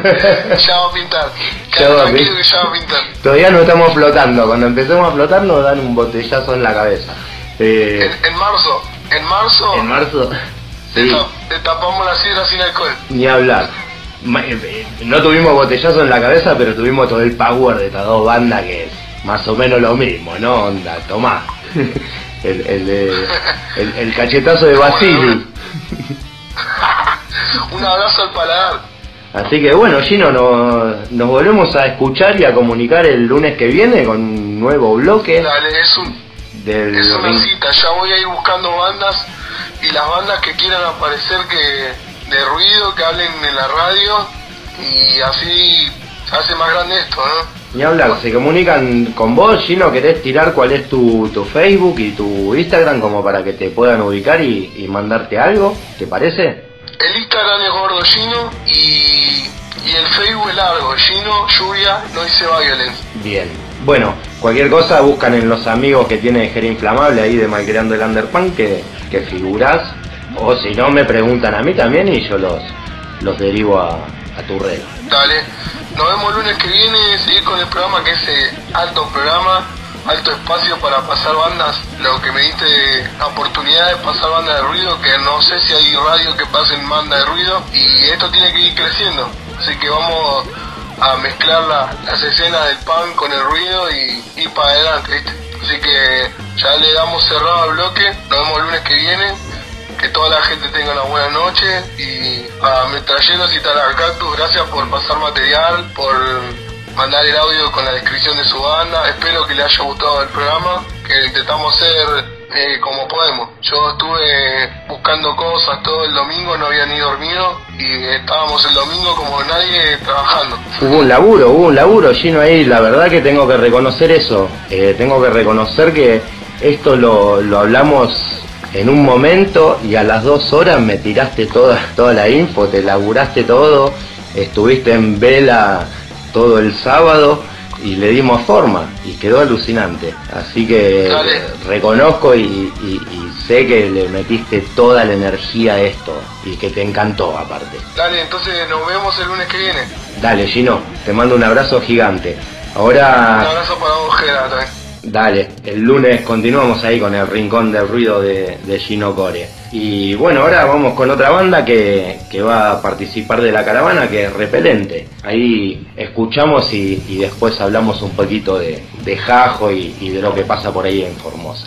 Ya va a pintar. Ya va a Tranquilo que ya va a pintar. Todavía no estamos flotando. Cuando empecemos a flotar nos dan un botellazo en la cabeza. Eh, En, en marzo, en marzo, en marzo, te, sí, tap- te tapamos la sidra sin alcohol. ni hablar. Ma- eh, eh, No tuvimos botellazo en la cabeza, pero tuvimos todo el power de estas dos bandas que es más o menos lo mismo, ¿no? Onda, tomá. El, el, de- el, el cachetazo de Basili. Un abrazo al paladar. Así que bueno, Gino, nos, nos volvemos a escuchar y a comunicar el lunes que viene con un nuevo bloque Dale, es, un, del es una ring- cita. Ya voy a ir buscando bandas y las bandas que quieran aparecer que de ruido, que hablen en la radio y así se hace más grande esto, ¿no? Ni hablar, se comunican con vos, Gino, ¿querés tirar cuál es tu, tu Facebook y tu Instagram como para que te puedan ubicar y, y mandarte algo? ¿Te parece? El Instagram es Gordo Gino y, y el Facebook es largo, Gino, Lluvia, Noise Violence. Bien. Bueno, cualquier cosa buscan en los amigos que tiene Jera Inflamable ahí de Malcreando el Underpunk que, que figurás. O si no, me preguntan a mí también y yo los, los derivo a, a tu red. Dale, nos vemos el lunes que viene, seguir con el programa que es eh, alto programa, alto espacio para pasar bandas, lo que me diste la oportunidad de pasar bandas de ruido, que no sé si hay radio que pasen bandas de ruido, y esto tiene que ir creciendo, así que vamos a mezclar la- las escenas del punk con el ruido y ir para adelante, ¿viste? Así que ya le damos cerrado al bloque, nos vemos el lunes que viene. Que toda la gente tenga una buena noche y a Metralleros y Talacactus, gracias por pasar material, por mandar el audio con la descripción de su banda. Espero que le haya gustado el programa, que intentamos hacer eh, como podemos. Yo estuve buscando cosas todo el domingo, no había ni dormido y estábamos el domingo como nadie trabajando. Hubo un laburo, hubo un laburo, Gino, ahí. La verdad que tengo que reconocer eso. Eh, tengo que reconocer que esto lo, lo hablamos en un momento y a las dos horas me tiraste toda, toda la info, te laburaste todo, estuviste en vela todo el sábado y le dimos forma y quedó alucinante. Así que Dale. reconozco y, y- y sé que le metiste toda la energía a esto y que te encantó aparte. Dale, entonces nos vemos el lunes que viene. Dale, Gino, te mando un abrazo gigante. Un Ahora... abrazo para vos, Gera, también. Dale, el lunes continuamos ahí con el Rincón del Ruido de, de Gino Core. Y bueno, ahora vamos con otra banda que, que va a participar de la caravana, que es Repelente. Ahí escuchamos y, y después hablamos un poquito de, de Jajo y, y de lo que pasa por ahí en Formosa.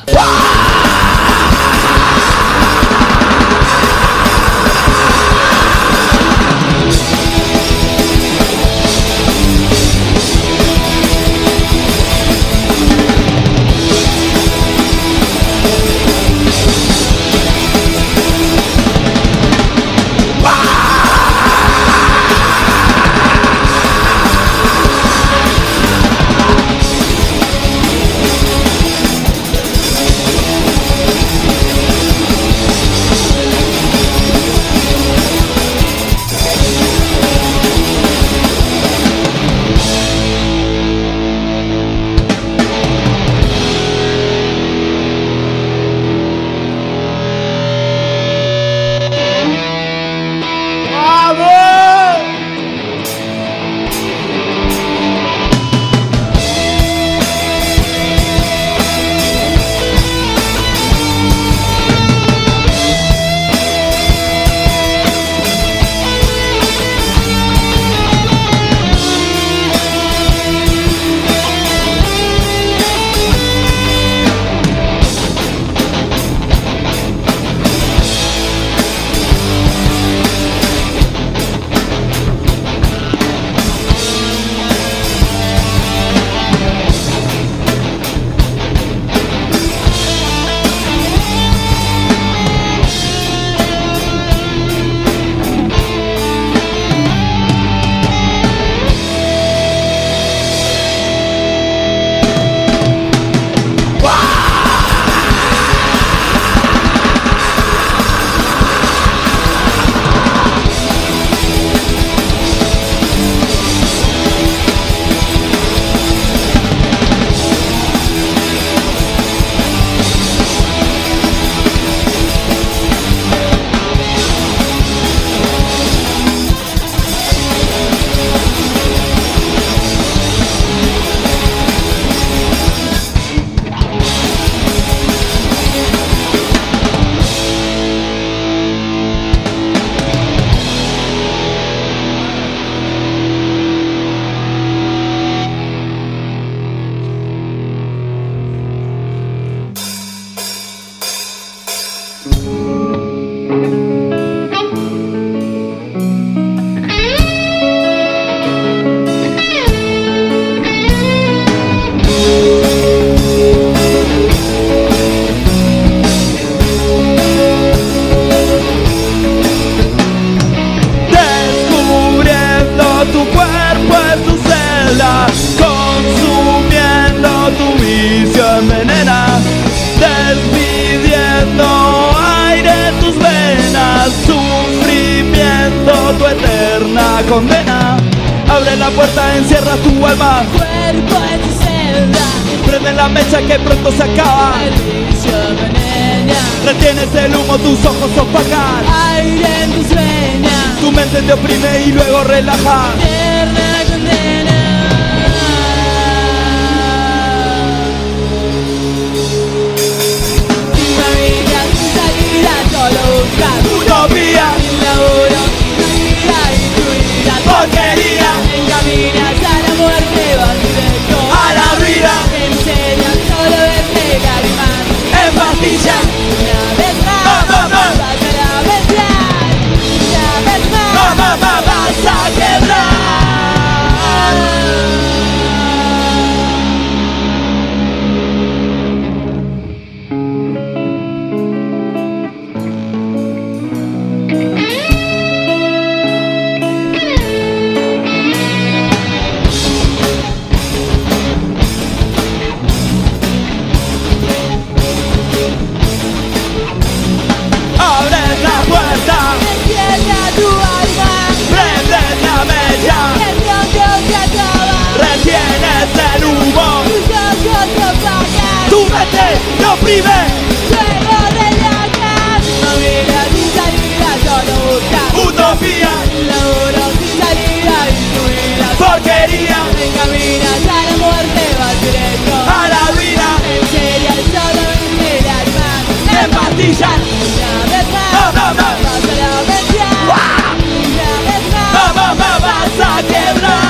corriendo aire en tus venas, sufrimiento, tu eterna condena. Abre la puerta, encierra tu alma, cuerpo en tu celda. Prende la mecha que pronto se acaba. El vicio venena. Retienes el humo, tus ojos opacan. Aire en tus venas. Tu mente te oprime y luego relaja. Eterna condena. Sin familia, sin salida, solo buscar utopía. Sin laburo, sin vida y tu vida porquería. Encaminas a la muerte, vas directo a la vida. Enseñas solo verte lágrimas en pastillas. Una vez más, Mamá, mamá. vas a lamentar. Una vez más, Mamá, mamá, vas a quebrar. Abre la puerta, encienda tu alma, prende la mecha, que pronto se acaba. retienes el humo, Tus ojos opacan, tu mente te oprime. luego relajas. Familia sin salida, solo buscar Utopía, laburo sin salida y tu vida porquería. Encaminas a la muerte, vas directo A la vida, Enseñas solo verte lágrimas en pastillas. Una vez más, Mamá, mamá. vas a lamentar. Una vez más, Mamá, mamá, vas a quebrar.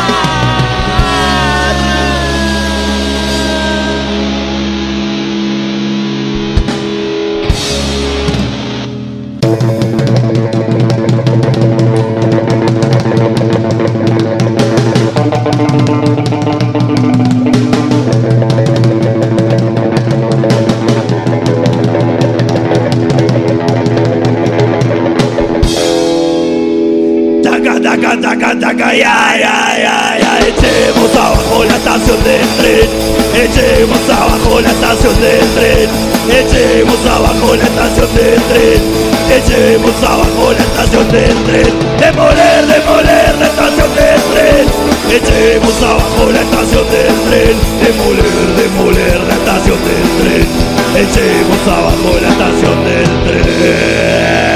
Taca, taca, taca, taca, ya, ya, ya, ya. Echemos abajo la estación del tren. Echemos abajo la estación del tren. Echemos abajo la estación del tren. Echemos abajo la estación del tren. Demoler, demoler la estación del tren. Echemos abajo la estación del tren. Demoler, demoler la estación del tren. Echemos abajo la estación del tren.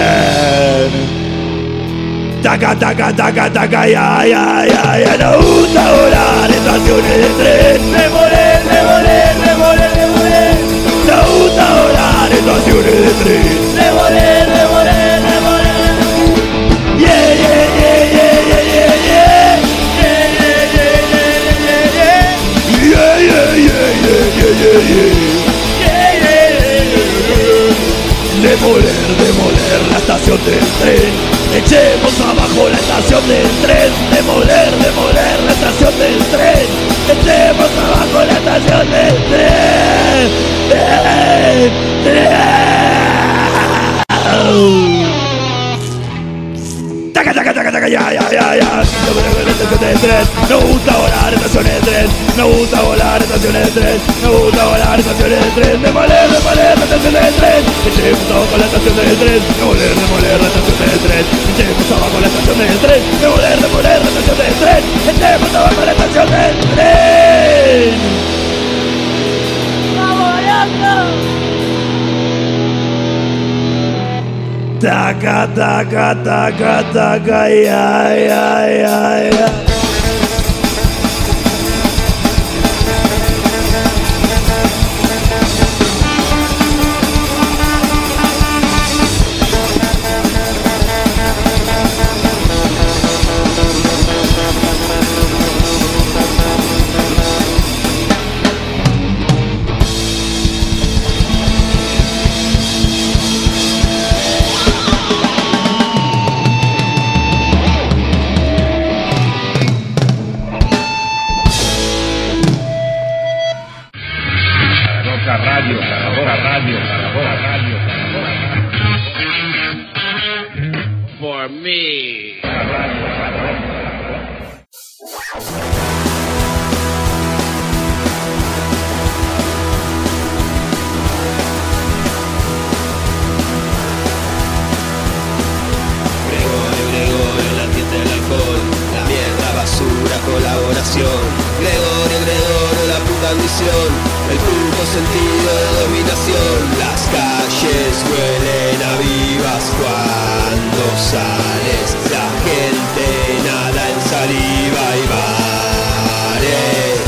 Taca, taca, taca, taca, ya, ya, ya, ya. No gusta volar estaciones de tren. Demoler, demoler, demoler, demoler. No gusta volar estaciones de tren. Demoler, demoler, demoler. Yeah, yeah, yeah, yeah, yeah, yeah, yeah. Yeah, yeah, yeah, yeah, yeah, yeah. Yeah, yeah, yeah, yeah, yeah, yeah, yeah. Yeah, yeah, yeah, yeah. Demoler, demoler la estación del tren. Echemos abajo la estación del tren. Demoler, demoler la estación del tren. Echemos abajo la estación del tren. Tren, tren. Taca, taca, taca, taca, ya, ya, ya, ya. La estación del tren. No gusta volar estaciones de tren. No gusta volar estaciones de tren. No gusta volar estaciones de tren. Demoler, demoler la estación del tren. Echemos abajo la estación del tren. Demoler, demoler la estación del tren. Echemos abajo la estación del tren. Demoler, demoler la estación del tren. Echemos abajo la estación del tren. vamos loco. Taca, taca, taca, taca, ya, ya, ya, ya. Radio, Carabora Radio, Carabora Radio, Carabora Radio. For me. Radio, nuevo sentido de dominación. Las calles huelen a vivas cuando sales. La gente nada en saliva y bares.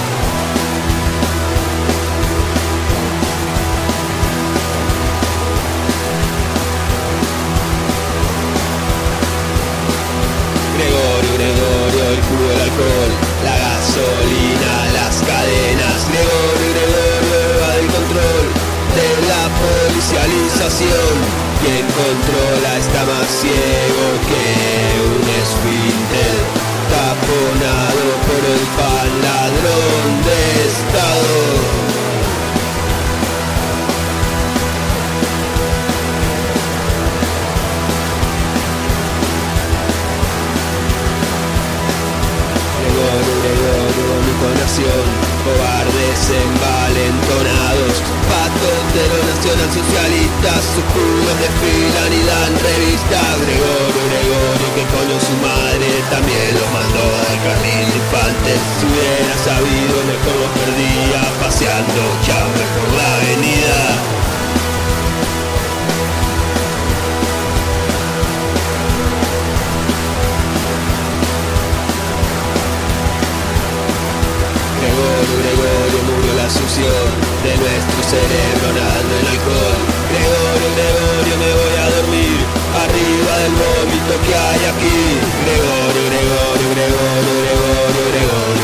Gregorio, Gregorio, el jugo, el alcohol, la gasolina, las cadenas. Gregorio, Gregorio, evade el control de la policialización. Quien controla está más ciego que un esfínter taponado por el pan, ladrón de Estado. Nación, cobardes envalentonados, patos de lo nacional socialistas, sus culos desfilan y dan revista. Gregorio, Gregorio, que coño su madre también lo mandó al carril de infantes. Si hubiera sabido mejor lo perdía paseando chamba por la avenida. Gregorio, Gregorio, murió la succión de nuestro cerebro nadando en alcohol. Gregorio, Gregorio, me voy a dormir arriba del vómito que hay aquí. Gregorio, Gregorio, Gregorio, Gregorio, Gregorio,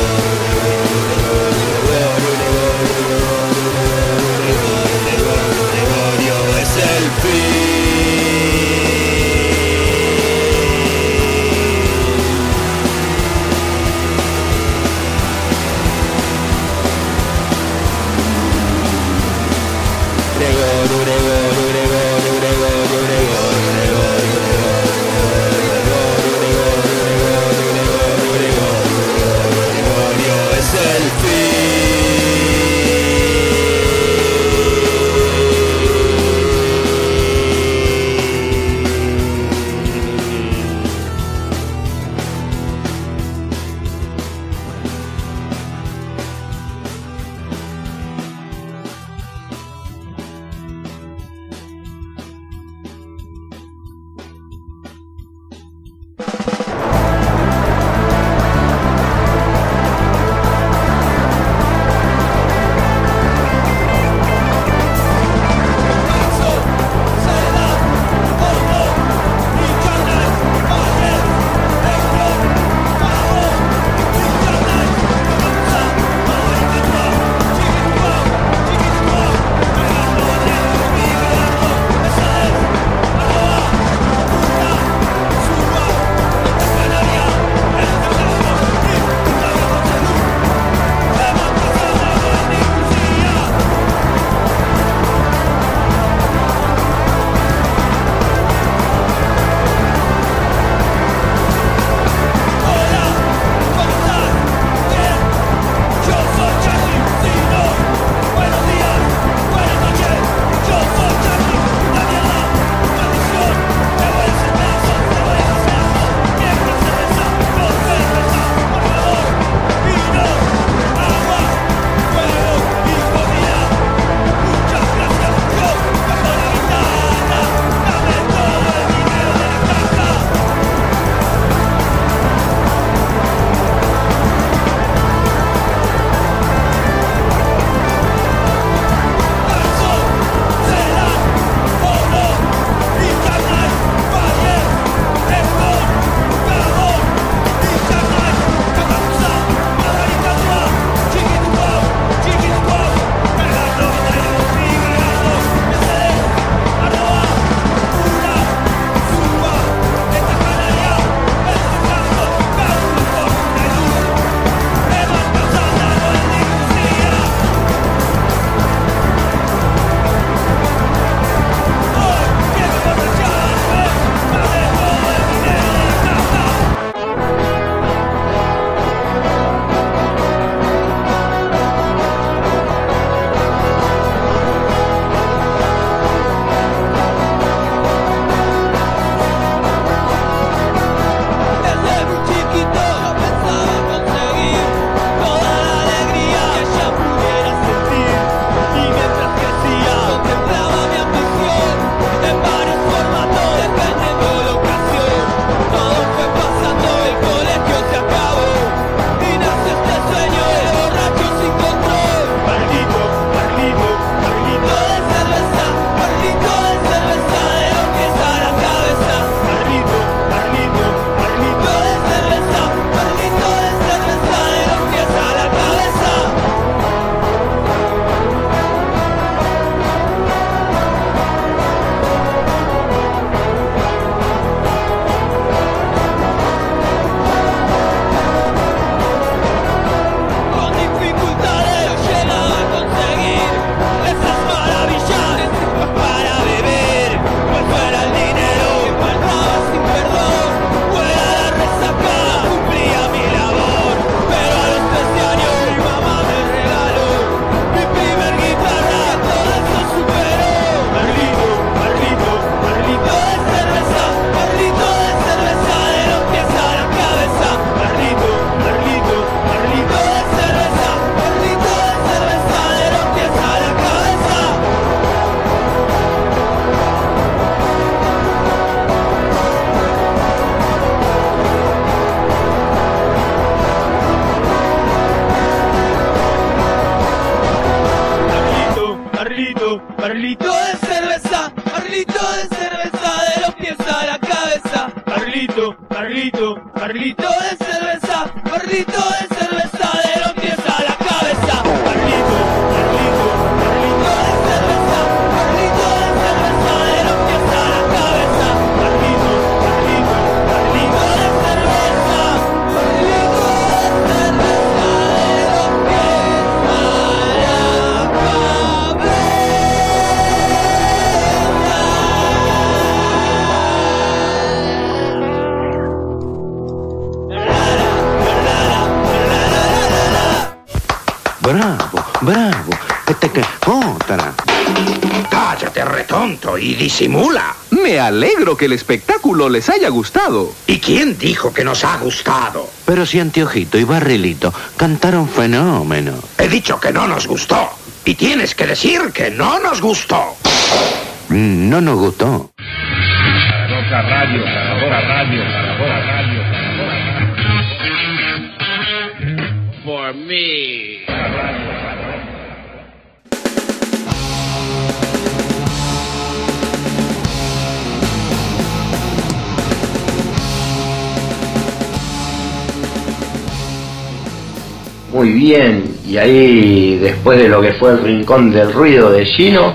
Gregorio, Gregorio, es el fin. Gregorio, Gregorio, Gregorio, Gregorio, Gregorio, Gregorio, Gregorio, Gregorio, es el barrilito de cerveza, barrilito de cerveza de los pies a la cabeza. Barrilito, barrilito, barrilito de cerveza, barrilito de cerveza de los pies a la cabeza. Barrilito, barrilito, barrilito de cerveza, barrilito de cerveza de los pies a la cabeza. Barrilito, barrilito, barrilito de cerveza, barrilito de cerveza de los pies a la cabeza. Bravo, bravo. Este que otra. Cállate, retonto, y disimula. Me alegro que el espectáculo les haya gustado. ¿Y quién dijo que nos ha gustado? Pero si Anteojito y Barrilito cantaron fenómeno. He dicho que no nos gustó. Y tienes que decir que no nos gustó. No nos gustó. Roca Radio, Carabora Radio, Carabora Radio, Carabora Radio. For me. Muy bien, y ahí después de lo que fue el Rincón del Ruido de Gino,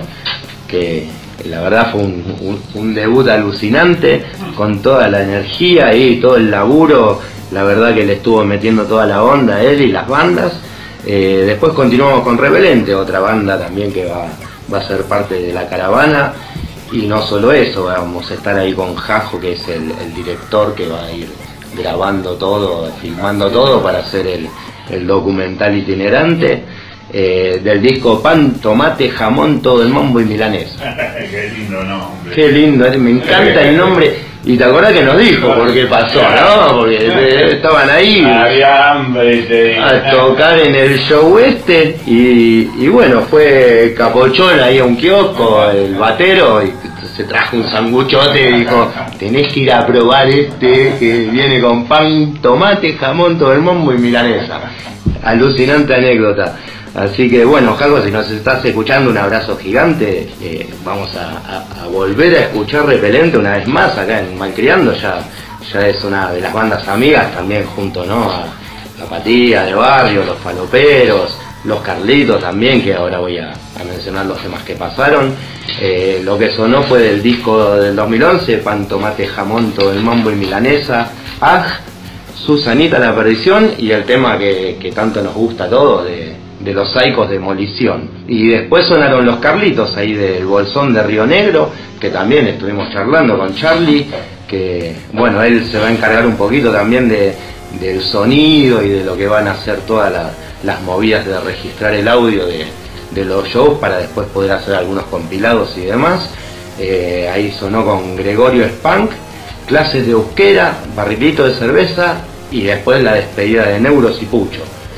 que la verdad fue un, un, un debut alucinante, con toda la energía y todo el laburo, la verdad que le estuvo metiendo toda la onda a él y las bandas. Eh, después continuamos con Rebelente, otra banda también que va, va a ser parte de la caravana, y no solo eso, vamos a estar ahí con Jajo, que es el, el director que va a ir grabando todo, filmando todo para hacer el el documental itinerante eh, del disco Pan, Tomate, Jamón, Todo el Mambo y Milanesa. Qué lindo nombre. Qué lindo, me encanta el nombre. Y te acordás que nos dijo por qué pasó, ¿no? Porque estaban ahí Había hambre, te a tocar en el show este y, y bueno, fue Capochón ahí a un kiosco, el batero, y se trajo un sanguchote y dijo, tenés que ir a probar este que viene con pan, tomate, jamón, todo el mambo y milanesa. Alucinante anécdota. Así que bueno, Jaco, si nos estás escuchando, un abrazo gigante. Eh, vamos a, a, a volver a escuchar Repelente una vez más acá en Malcriando. Ya, ya es una de las bandas amigas también, junto, ¿no?, a la Patía de Barrio, los Faloperos, los Carlitos también, que ahora voy a, a mencionar los temas que pasaron. Eh, lo que sonó fue del disco del dos mil once, Pan, Tomate, Jamón, Todo el Mambo y Milanesa, Aj, Susanita la Perdición, y el tema que, que tanto nos gusta a todos, de, de los Saicos, Demolición. Y después sonaron los Carlitos ahí del Bolsón de Río Negro, que también estuvimos charlando con Charlie, que bueno, él se va a encargar un poquito también de, del sonido y de lo que van a hacer todas la, las movidas de registrar el audio de, de los shows para después poder hacer algunos compilados y demás. Eh, ahí sonó con Gregorio Spunk, Clases de Euskera, Barrilito de Cerveza y después la despedida de Neuros y Pucho.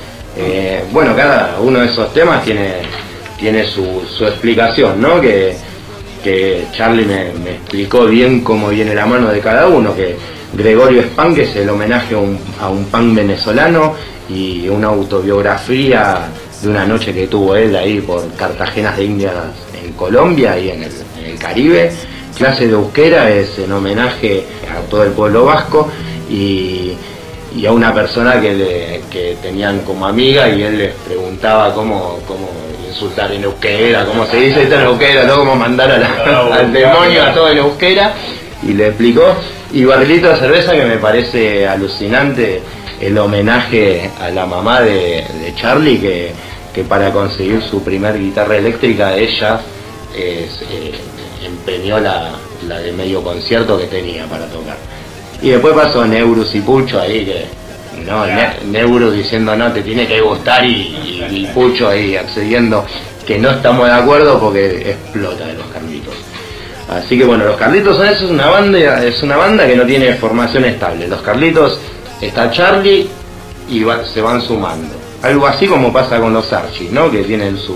Eh, bueno, cada uno de esos temas tiene, tiene su, su explicación, ¿no? Que, que Charlie me, me explicó bien cómo viene la mano de cada uno, que Gregorio Spunk es el homenaje a un, a un punk venezolano y una autobiografía de una noche que tuvo él ahí por Cartagenas de Indias en Colombia y en el, en el Caribe. Clase de Euskera es en homenaje a todo el pueblo vasco y, y a una persona que, le, que tenían como amiga, y él les preguntaba cómo, cómo insultar en euskera, cómo se dice esto en euskera, ¿no? Cómo mandar a la, al demonio a todo en euskera, y le explicó. Y Barrilito de Cerveza, que me parece alucinante el homenaje a la mamá de, de Charlie, que, que para conseguir su primer guitarra eléctrica ella es, eh, empeñó la, la de medio concierto que tenía para tocar. Y después pasó Neurus y Pucho ahí, que no, ne Neurus diciendo no, te tiene que gustar, y, y, y Pucho ahí accediendo que no estamos de acuerdo porque explota de los Carlitos. Así que bueno, los Carlitos son eso, es una banda, es una banda que no tiene formación estable. Los Carlitos, está Charlie y va, se van sumando. Algo así como pasa con los Archis, ¿no? Que tienen su,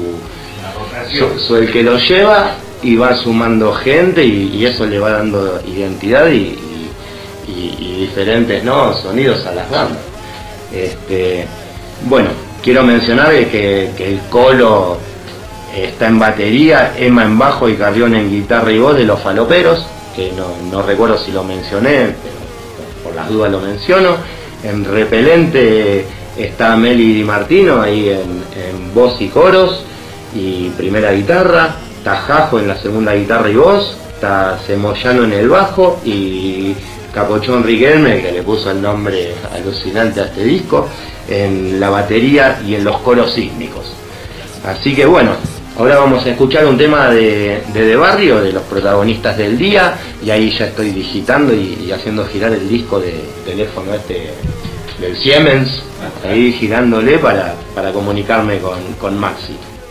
su, su el que lo lleva y va sumando gente, y, y eso le va dando identidad y, y, y diferentes, ¿no?, sonidos a las bandas. Este, bueno, quiero mencionar que, que el Colo está en batería, Emma en bajo y Carrión en guitarra y voz de Los Faloperos, que no, no recuerdo si lo mencioné, pero por las dudas lo menciono. En Repelente está Meli Di Martino ahí en, en voz y coros y primera guitarra, está Jajo en la segunda guitarra y voz, está Semoyano en el bajo y Capochón Riquelme, que le puso el nombre alucinante a este disco, en la batería y en los coros sísmicos. Así que bueno, ahora vamos a escuchar un tema de, de De Barrio, de los protagonistas del día, y ahí ya estoy digitando y, y haciendo girar el disco de teléfono este del Siemens, ahí girándole para, para comunicarme con, con Maxi.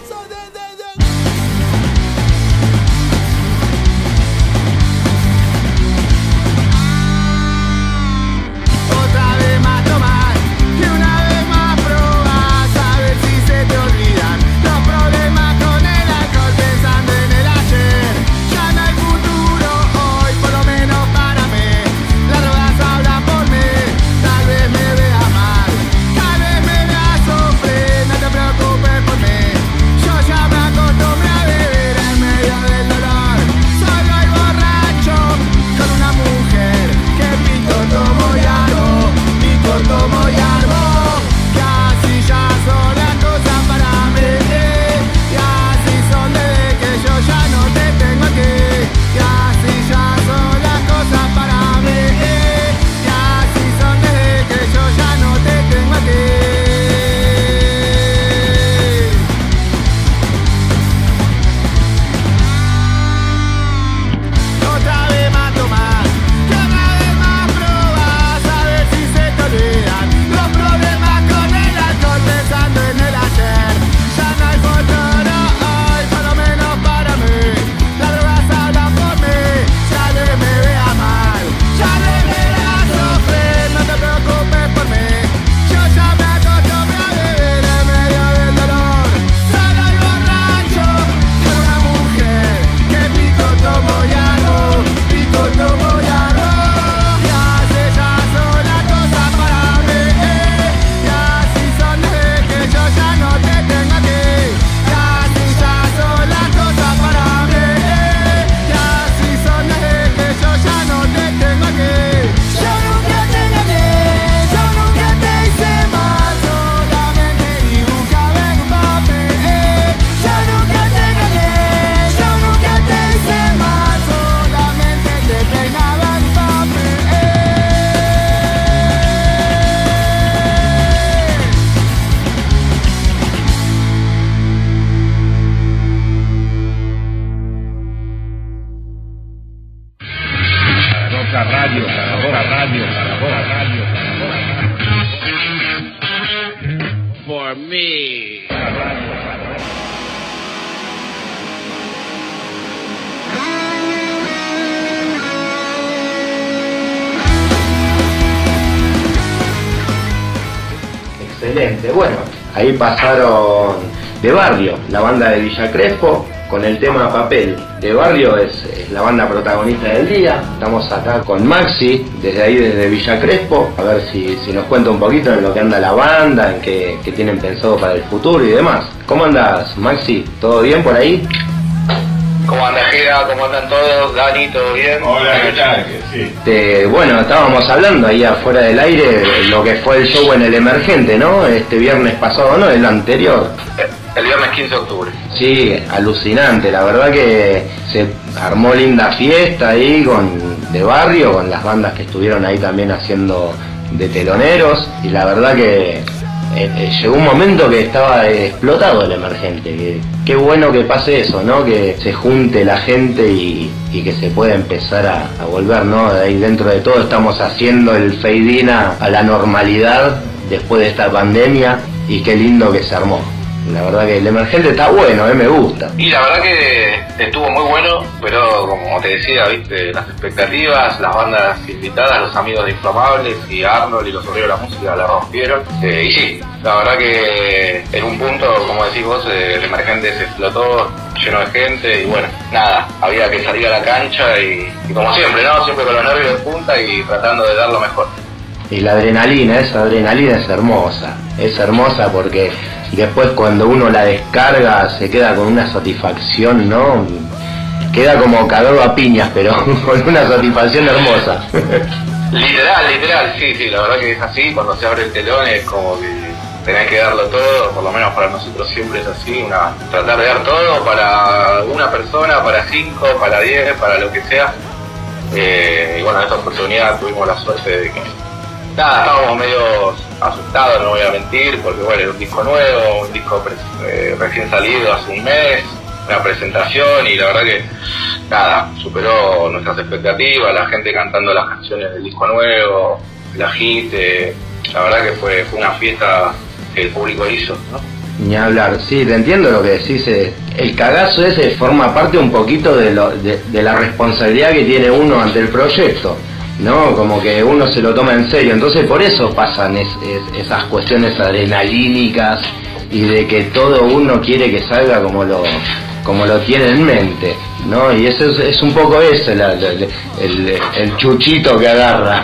Excelente, bueno, ahí pasaron De Barrio, la banda de Villa Crespo, con el tema Papel. De Barrio es, es la banda protagonista del día. Estamos acá con Maxi, desde ahí, desde Villa Crespo, a ver si, si nos cuenta un poquito en lo que anda la banda, en qué, qué tienen pensado para el futuro y demás. ¿Cómo andas, Maxi? ¿Todo bien por ahí? ¿Cómo anda Gera? ¿Cómo andan todos? Dani, ¿todo bien? Hola, ¿qué tal? Sí. Te, bueno, estábamos hablando ahí afuera del aire de lo que fue el show en el Emergente, ¿no? Este viernes pasado, ¿no? El anterior. El viernes quince de octubre. Sí, alucinante, la verdad que se armó linda fiesta ahí con De Barrio, con las bandas que estuvieron ahí también haciendo de teloneros, y la verdad que Eh, eh, llegó un momento que estaba eh, explotado el Emergente. Que, qué bueno que pase eso, ¿no? Que se junte la gente y, y que se pueda empezar a, a volver, ¿no? Ahí dentro de todo estamos haciendo el fade-in a, a la normalidad después de esta pandemia, y qué lindo que se armó. La verdad que el Emergente está bueno, eh, me gusta. Y la verdad que estuvo muy bueno, pero como te decía, viste, las expectativas, las bandas invitadas, los amigos de Inflamables y Arnold y los obreros de la música la rompieron. Eh, y sí, la verdad que en un punto, como decís vos, eh, el Emergente se explotó, lleno de gente, y bueno, nada, había que salir a la cancha y, y como siempre, ¿no? Siempre con los nervios de punta y tratando de dar lo mejor. y la adrenalina, esa adrenalina es hermosa, es hermosa porque después cuando uno la descarga se queda con una satisfacción, ¿no? Queda como cagado a piñas, pero con una satisfacción hermosa. Literal, literal, sí, sí, la verdad que es así, cuando se abre el telón es como que tenés que darlo todo, por lo menos para nosotros siempre es así, una, tratar de dar todo para una persona, para cinco, para diez, para lo que sea. Eh, y bueno, en esta oportunidad tuvimos la suerte de que, nada, estábamos medio asustados, no voy a mentir, porque bueno, era un disco nuevo, un disco eh, recién salido hace un mes, una presentación, y la verdad que, nada, superó nuestras expectativas, la gente cantando las canciones del disco nuevo, la hit, eh, la verdad que fue, fue una fiesta que el público hizo, ¿no? Ni hablar, sí, te entiendo lo que decís. Eh, el cagazo ese forma parte un poquito de, lo, de, de la responsabilidad que tiene uno ante el proyecto, ¿no? Como que uno se lo toma en serio, entonces por eso pasan es, es, esas cuestiones adrenalínicas y de que todo uno quiere que salga como lo, como lo tiene en mente, ¿no? Y eso es, es un poco eso, el, el, el, el chuchito que agarra.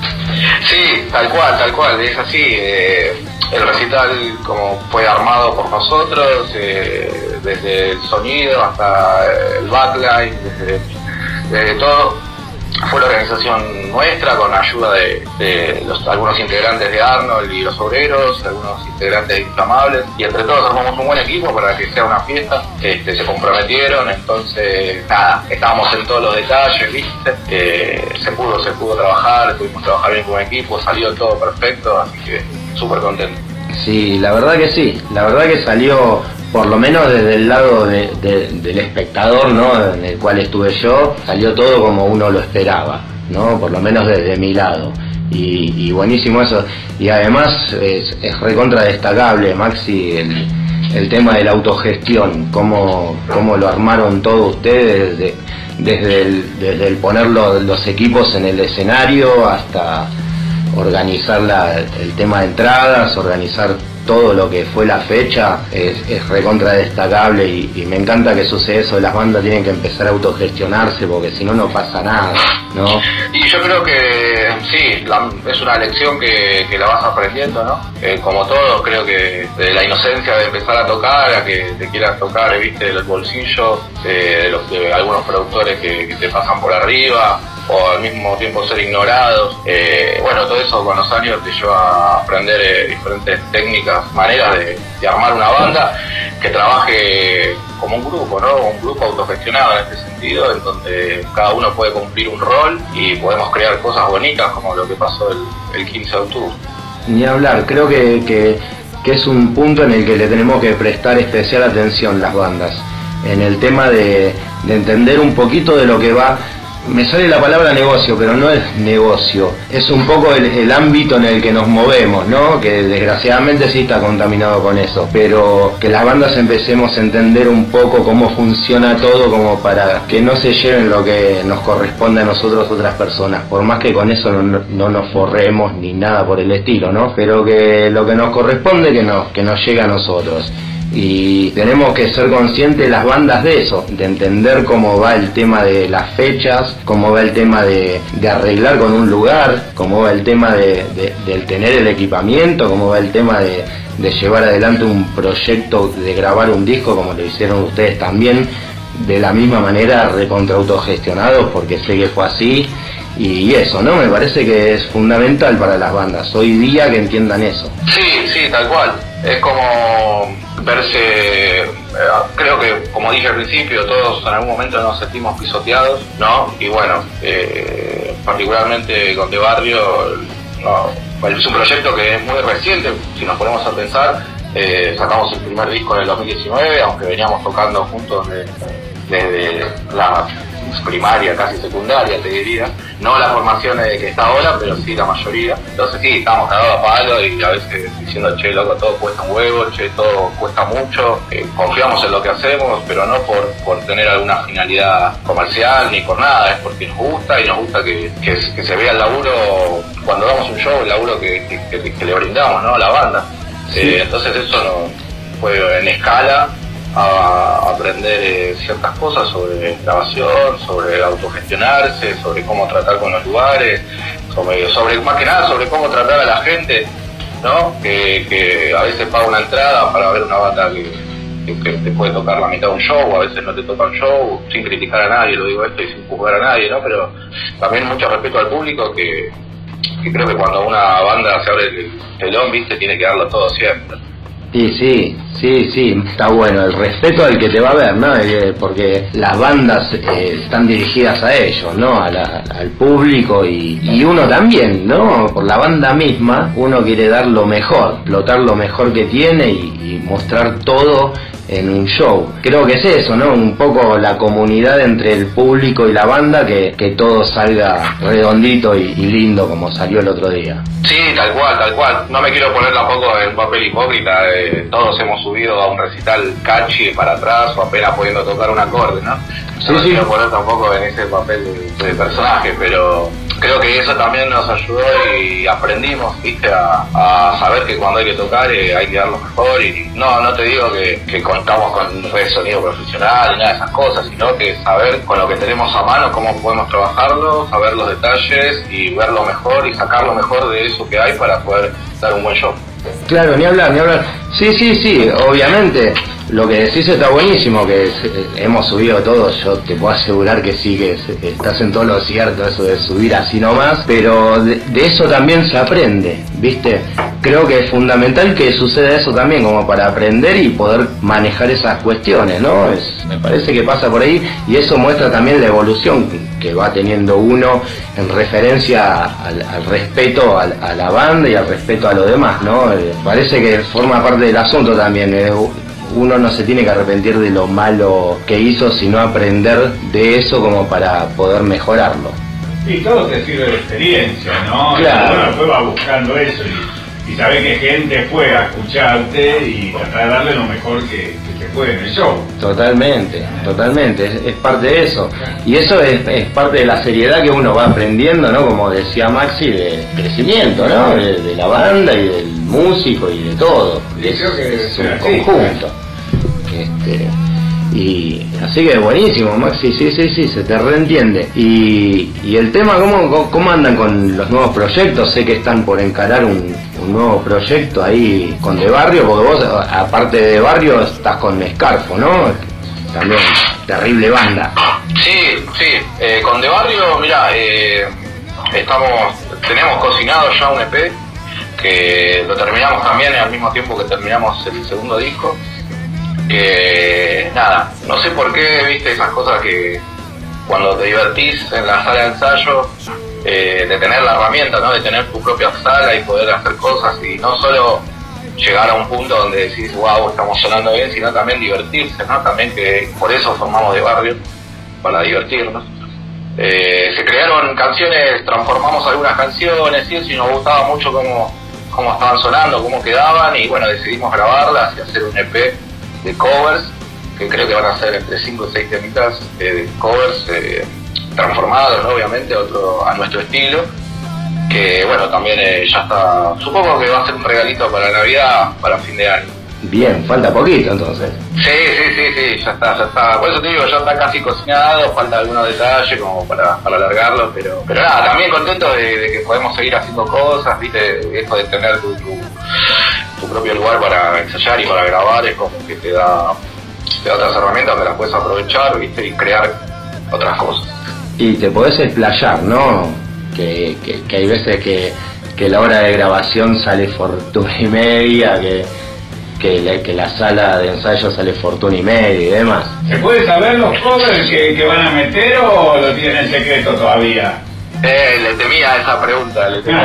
Sí, tal cual, tal cual, es así. Eh, el recital como fue armado por nosotros, eh, desde el sonido hasta el backline, desde, desde todo, fue la organización nuestra con ayuda de, de los, algunos integrantes de Arnold y los obreros, algunos integrantes de Inflamables, y entre todos armamos un buen equipo para que sea una fiesta. Este, se comprometieron, entonces nada, estábamos en todos los detalles, ¿viste? Eh, se pudo, se pudo trabajar, pudimos trabajar bien con el equipo, salió todo perfecto, así que súper contento. Sí, la verdad que sí, la verdad que salió, por lo menos desde el lado de, de, del espectador, ¿no? En el cual estuve yo, salió todo como uno lo esperaba, ¿no? Por lo menos desde mi lado. Y, y buenísimo eso. Y además es, es recontra destacable, Maxi, el, el tema de la autogestión, cómo, cómo lo armaron todos ustedes, desde, desde, el, desde el poner los, los equipos en el escenario hasta organizar la, el tema de entradas, organizar todo lo que fue la fecha, es, es recontra destacable y, y me encanta que suceda eso, las bandas tienen que empezar a autogestionarse porque si no no pasa nada, ¿no? Y yo creo que sí, la, es una lección que, que la vas aprendiendo, ¿no? Eh, como todos, creo que de la inocencia de empezar a tocar, a que te quieras tocar, viste, del bolsillo, eh, de, los, de algunos productores que, que te pasan por arriba, o al mismo tiempo ser ignorados. Eh, bueno, todo eso con los años te lleva a aprender eh, diferentes técnicas, maneras de, de armar una banda que trabaje como un grupo, ¿no? Un grupo autogestionado en este sentido, en donde cada uno puede cumplir un rol y podemos crear cosas bonitas como lo que pasó el, el quince de octubre. Ni hablar, creo que, que, que es un punto en el que le tenemos que prestar especial atención las bandas, en el tema de, de entender un poquito de lo que va. Me sale la palabra negocio, pero no es negocio, es un poco el, el ámbito en el que nos movemos, ¿no? Que desgraciadamente sí está contaminado con eso, pero que las bandas empecemos a entender un poco cómo funciona todo, como para que no se lleven lo que nos corresponde a nosotros otras personas, por más que con eso no, no nos forremos ni nada por el estilo, ¿no? Pero que lo que nos corresponde que nos, que nos llegue a nosotros. Y tenemos que ser conscientes las bandas de eso, de entender cómo va el tema de las fechas, cómo va el tema de, de arreglar con un lugar, cómo va el tema de, de, de tener el equipamiento, cómo va el tema de, de llevar adelante un proyecto, de grabar un disco como lo hicieron ustedes también, de la misma manera recontra autogestionados, porque sé que fue así. Y eso, ¿no? Me parece que es fundamental para las bandas hoy día que entiendan eso. Sí, sí, tal cual. Es como verse, eh, creo que como dije al principio, todos en algún momento nos sentimos pisoteados, ¿no? Y bueno, eh, particularmente con De Barrio, no, es un proyecto que es muy reciente, si nos ponemos a pensar. Eh, sacamos el primer disco en el dos mil diecinueve, aunque veníamos tocando juntos desde, desde la primaria, casi secundaria, te diría. No la formación que está ahora, pero sí la mayoría. Entonces sí, estamos cagados a palo y a veces diciendo, che, loco, todo cuesta un huevo, che, todo cuesta mucho. Eh, confiamos en lo que hacemos, pero no por, por tener alguna finalidad comercial ni por nada, es porque nos gusta y nos gusta que, que, que se vea el laburo cuando damos un show, el laburo que, que, que, que le brindamos, ¿no? A la banda. Sí. Eh, entonces eso no fue en escala a aprender eh, ciertas cosas sobre grabación, sobre autogestionarse, sobre cómo tratar con los lugares, sobre, sobre más que nada sobre cómo tratar a la gente, ¿no? Que, que a veces paga una entrada para ver una banda que, que, que te puede tocar la mitad de un show, a veces no te toca un show, sin criticar a nadie, lo digo esto, y sin juzgar a nadie, ¿no? Pero también mucho respeto al público, que, que creo que cuando una banda se abre el telón, viste, tiene que darlo todo siempre. Sí, sí, sí, sí, está bueno, el respeto al que te va a ver, ¿no? Eh, porque las bandas eh, están dirigidas a ellos, ¿no? A la, al público y, y uno también, ¿no? Por la banda misma, uno quiere dar lo mejor, explotar lo mejor que tiene y, y mostrar todo en un show. Creo que es eso, ¿no? Un poco la comunidad entre el público y la banda, que, que todo salga redondito y, y lindo como salió el otro día. Sí, tal cual, tal cual. No me quiero poner tampoco en papel hipócrita. Eh, todos hemos subido a un recital catchy para atrás o apenas pudiendo tocar un acorde, ¿no? Sí, no me sí. quiero poner tampoco en ese papel de, de personaje, pero creo que eso también nos ayudó y aprendimos, viste, a, a saber que cuando hay que tocar eh, hay que dar lo mejor. Y no, no te digo que, que contamos con un red de sonido profesional y nada de esas cosas, sino que saber con lo que tenemos a mano cómo podemos trabajarlo, saber los detalles y ver lo mejor y sacar lo mejor de eso que hay para poder dar un buen show. Claro, ni hablar, ni hablar. Sí, sí, sí, obviamente. Lo que decís está buenísimo, que es, eh, hemos subido todo, yo te puedo asegurar que sí, que es, estás en todo lo cierto, eso de subir así nomás, pero de, de eso también se aprende, ¿viste? Creo que es fundamental que suceda eso también, como para aprender y poder manejar esas cuestiones, ¿no? Es, me parece que pasa por ahí, y eso muestra también la evolución que va teniendo uno en referencia al, al respeto a, a la banda y al respeto a lo demás, ¿no? Eh, parece que forma parte del asunto también. eh, Uno no se tiene que arrepentir de lo malo que hizo, sino aprender de eso como para poder mejorarlo. Y todo te sirve de experiencia, ¿no? Claro. Y bueno, después vas buscando eso y, y sabés que gente fue a escucharte y tratar de darle lo mejor que, que se puede en el show. Totalmente, totalmente, es, es parte de eso. Y eso es, es parte de la seriedad que uno va aprendiendo, ¿no? Como decía Maxi, de crecimiento, ¿no? De, de la banda y del músico y de todo. Es, es un conjunto. Este, y así que buenísimo, Maxi, sí, sí, sí, se te reentiende. Y, y el tema, ¿cómo, ¿cómo andan con los nuevos proyectos? Sé que están por encarar un, un nuevo proyecto ahí con De Barrio, porque vos, aparte de De Barrio, estás con Scarfo, ¿no? También, terrible banda. Sí, sí, eh, con De Barrio, mira, eh, estamos, tenemos cocinado ya un E P, que lo terminamos también al mismo tiempo que terminamos el segundo disco. Que nada, no sé por qué, viste, esas cosas que cuando te divertís en la sala de ensayo, eh, de tener la herramienta, ¿no? De tener tu propia sala y poder hacer cosas y no solo llegar a un punto donde decís, wow, estamos sonando bien, sino también divertirse, ¿no? También que por eso formamos De Barrio, para divertirnos. Eh, se crearon canciones, transformamos algunas canciones y eso, y nos gustaba mucho cómo, cómo estaban sonando, cómo quedaban, y bueno, decidimos grabarlas y hacer un E P de covers, que creo que van a ser entre cinco y seis temitas eh, de covers eh, transformados, ¿no? Obviamente, otro a nuestro estilo, que bueno, también eh, ya está, supongo que va a ser un regalito para Navidad, para fin de año. Bien, falta poquito entonces. Sí, sí, sí, sí, ya está, ya está, por eso te digo, ya está casi cocinado, falta algunos detalles como para, para alargarlo, pero pero nada, también contento de, de que podemos seguir haciendo cosas, viste, esto de tener tu, tu, tu propio lugar para ensayar y para grabar es como que te da, te da otras herramientas que las puedes aprovechar, viste, y crear otras cosas. Y te podés explayar, ¿no? Que, que, que hay veces que, que la hora de grabación sale fortuna y media, que, que, la, que la sala de ensayo sale fortuna y media y demás. ¿Se puede saber los covers que, que van a meter o lo tienen en secreto todavía? Eh, le temía esa pregunta, le temía.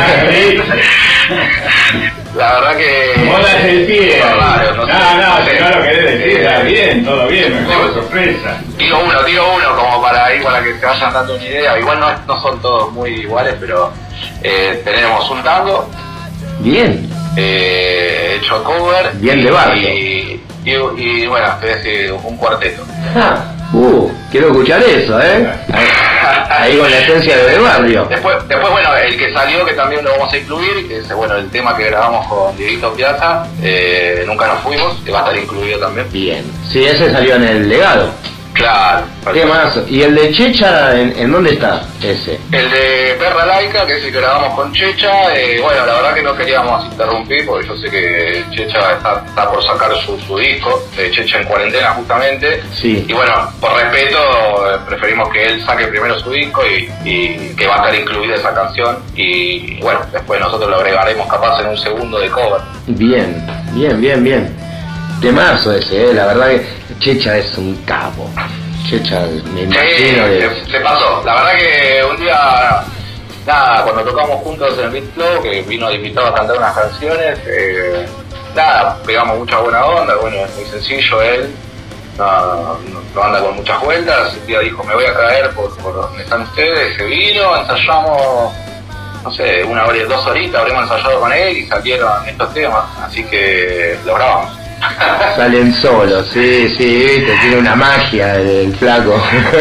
La verdad que... Vos das el pie. No, claro, no, no, no, si no lo querés decir, está bien, todo bien, mejor sorpresa. Tiro uno, tiro uno como para ahí, para que se vayan dando una idea. Igual no, no son todos muy iguales, pero eh, tenemos un tango. Bien. Eh, hecho cover. Bien de barrio. Y, y, y bueno, te voy a decir, un cuarteto. Ah, uh, quiero escuchar eso, ¿eh? Ahí, ahí con la esencia de De Barrio. Después, después, bueno, el que salió, que también lo vamos a incluir, que es, bueno, el tema que grabamos con Dieguito Piazza, eh, Nunca nos fuimos, que va a estar incluido también. Bien. Sí, ese salió en el legado. Claro. ¿Qué más? ¿Y el de Checha, en, en dónde está ese? El de Perra Laica, que es el que grabamos con Checha, eh, bueno, la verdad que no queríamos interrumpir, porque yo sé que Checha está, está por sacar su, su disco, de Checha en cuarentena justamente, sí. Y bueno, por respeto, eh, preferimos que él saque primero su disco y, y que va a estar incluida esa canción, y bueno, después nosotros lo agregaremos capaz en un segundo de cover. Bien, bien, bien, bien. Temazo ese, eh, la verdad que Checha es un capo. Checha, me imagino sí, que... se, se pasó. La verdad que un día, nada, cuando tocamos juntos en el Beat Flow, que vino de invitado a cantar unas canciones, eh, nada, pegamos mucha buena onda, bueno, es muy sencillo él, no, no, no anda con muchas vueltas, un día dijo, me voy a caer por, por donde están ustedes, se vino, ensayamos, no sé, una hora, dos horitas, habremos ensayado con él y salieron estos temas, así que lo grabamos. Salen solos, sí, sí, viste, tiene una magia el flaco.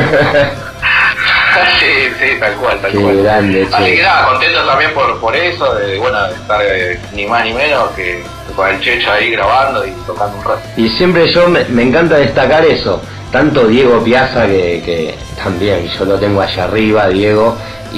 sí, sí, tal cual, tal Qué cual. grande, Así che. que nada, contento también por, por eso, de, bueno, de estar eh, ni más ni menos que con el Checha ahí grabando y tocando un rato. Y siempre yo me, me encanta destacar eso, tanto Diego Piazza, que, que también yo lo tengo allá arriba, Diego,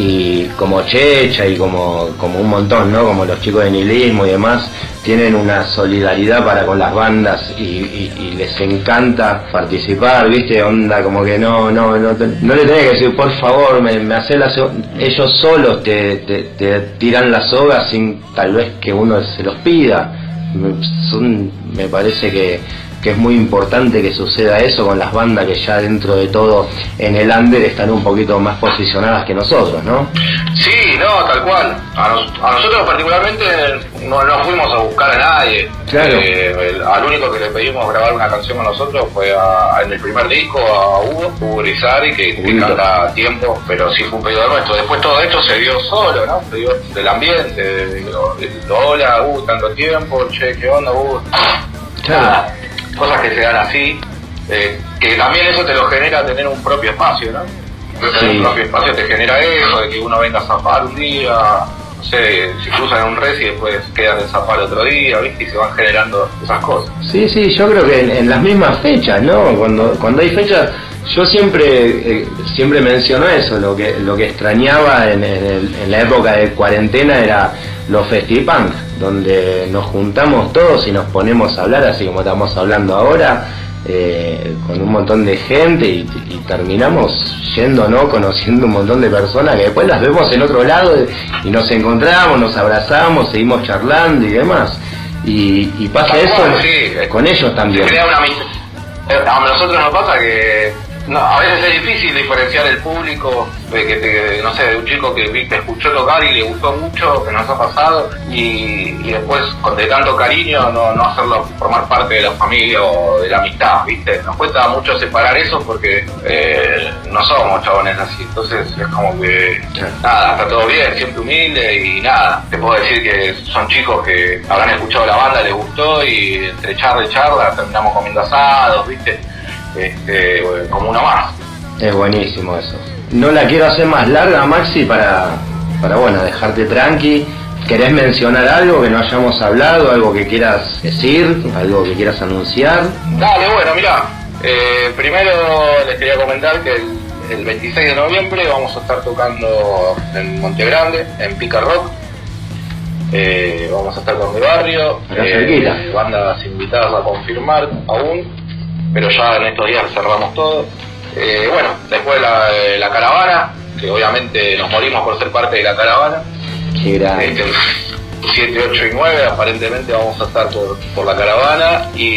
y como Checha y como, como un montón, ¿no? Como los chicos de Nihilismo y demás, tienen una solidaridad para con las bandas y, y, y les encanta participar, ¿viste? Onda como que no no no, te, no le tenés que decir, por favor, me, me hace la so-". Ellos solos te, te, te tiran la soga sin tal vez que uno se los pida. Me, son, me parece que que es muy importante que suceda eso con las bandas que ya dentro de todo en el under están un poquito más posicionadas que nosotros, ¿no? Sí, no, tal cual. A, nos, a nosotros particularmente no, no fuimos a buscar a nadie. Claro. Eh, el, al único que le pedimos grabar una canción con nosotros fue a, en el primer disco a Hugo, Hugo Rizari, que, que canta a tiempo, pero sí fue un pedido nuestro. Después todo esto se dio solo, ¿no? Se dio del ambiente, de, de, de, de, hola, Hugo, tanto tiempo, che, ¿qué onda, Hugo? Claro. Ah, cosas que se dan así, eh, que también eso te lo genera tener un propio espacio, ¿no? Tener Sí. un propio espacio te genera eso, de que uno venga a zafar un día, no sé, si cruzan en un res y después quedan en zafar otro día, ¿viste? Y se van generando esas cosas. Sí, sí, yo creo que en, en las mismas fechas, ¿no? Cuando cuando hay fechas, yo siempre eh, siempre menciono eso, lo que lo que extrañaba en, en, el- en la época de cuarentena era los festipunk, donde nos juntamos todos y nos ponemos a hablar, así como estamos hablando ahora, eh, con un montón de gente y, y terminamos yendo, ¿no? Conociendo un montón de personas que después las vemos en otro lado y nos encontramos, nos abrazamos, seguimos charlando y demás. Y, y pasa Tal eso cual, sí. con ellos también. Se crea una amistad. Eh, A nosotros nos pasa que no, a veces es difícil diferenciar el público de que te, no sé, de un chico que vi- te escuchó tocar y le gustó mucho, que nos ha pasado, y, y después con de tanto cariño no, no hacerlo formar parte de la familia o de la amistad, ¿viste? Nos cuesta mucho separar eso porque eh, no somos chabones así, entonces es como que nada, está todo bien, siempre humilde y nada, te puedo decir que son chicos que habrán escuchado la banda, les gustó y entre charla y charla terminamos comiendo asados, ¿viste? Este, como uno más. Es buenísimo eso. No la quiero hacer más larga, Maxi, para, para bueno, dejarte tranqui. ¿Querés mencionar algo que no hayamos hablado? ¿Algo que quieras decir? ¿Algo que quieras anunciar? Dale, bueno, mirá, eh, primero les quería comentar que el, el veintiséis de noviembre vamos a estar tocando en Monte Grande, en Pica Rock. Eh, vamos a estar con mi barrio, Acá cerquita. bandas invitadas a confirmar aún, pero ya en estos días cerramos todo. Eh, bueno, después la, la caravana, que obviamente nos morimos por ser parte de la caravana. Qué grande. Este, siete, ocho y nueve aparentemente vamos a estar por, por la caravana y,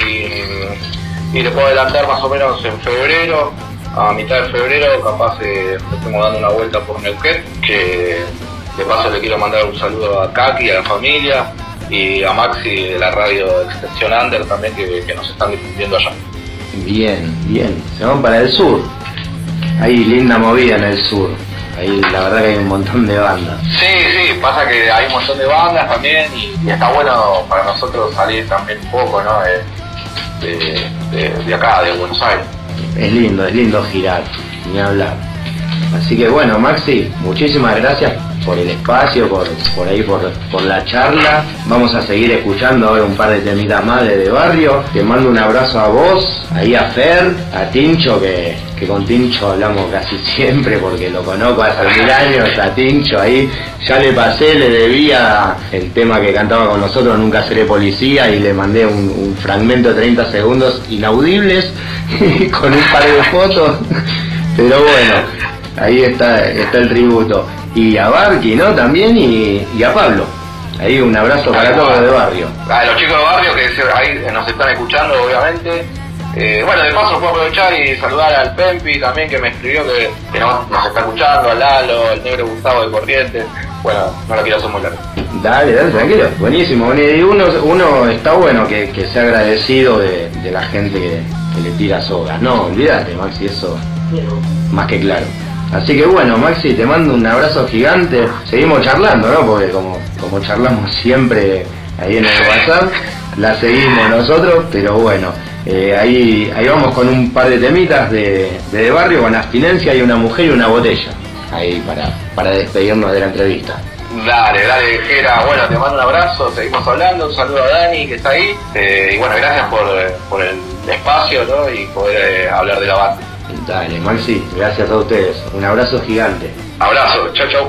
y le puedo adelantar más o menos en febrero, a mitad de febrero, capaz eh, estemos dando una vuelta por Neuquén, que de paso le quiero mandar un saludo a Kaki, a la familia y a Maxi de la radio Extensión Under también que, que nos están difundiendo allá. Bien, bien. Se van para el sur. Hay linda movida en el sur. Ahí la verdad que hay un montón de bandas. Sí, sí, pasa que hay un montón de bandas también y, y está bueno para nosotros salir también un poco, ¿no? De, de, de, de acá, de Buenos Aires. Es lindo, es lindo girar, ni hablar. Así que bueno, Maxi, muchísimas gracias por el espacio, por, por ahí, por, por la charla. Vamos a seguir escuchando ahora un par de temitas más de, de barrio. Te mando un abrazo a vos, ahí a Fer, a Tincho, que que con Tincho hablamos casi siempre porque lo conozco hace mil años a Tincho ahí. Ya le pasé, le debía el tema que cantaba con nosotros, Nunca Seré Policía, y le mandé un, un fragmento de treinta segundos inaudibles con un par de fotos. Pero bueno, ahí está, está el tributo. Y a Barqui, ¿no? También, y, y a Pablo. Ahí un abrazo para todos de barrio. A los chicos de barrio que se- ahí nos están escuchando, obviamente. Eh, bueno, de paso puedo aprovechar y saludar al Pempi también, que me escribió que, que nos, nos está escuchando, al Lalo, al negro Gustavo de Corrientes. Bueno, no lo quiero hacer muy largo. Dale, dale, tranquilo, buenísimo. Y uno, uno está bueno que, que sea agradecido de, de la gente que, que le tira sogas. No, olvídate, Maxi, eso más que claro. Así que bueno, Maxi, te mando un abrazo gigante. Seguimos charlando, ¿no? Porque como, como charlamos siempre ahí en el WhatsApp, la seguimos nosotros, pero bueno, eh, ahí, ahí vamos con un par de temitas de, de, de barrio, con abstinencia y una mujer y una botella. Ahí para, para despedirnos de la entrevista. Dale, dale, Jera. Bueno, te mando un abrazo, seguimos hablando. Un saludo a Dani, que está ahí. Eh, y bueno, gracias por, eh, por el espacio, ¿no? Y poder eh, hablar de la banda. Dale, Maxi, gracias a ustedes. Un abrazo gigante. Abrazo, chau, chau.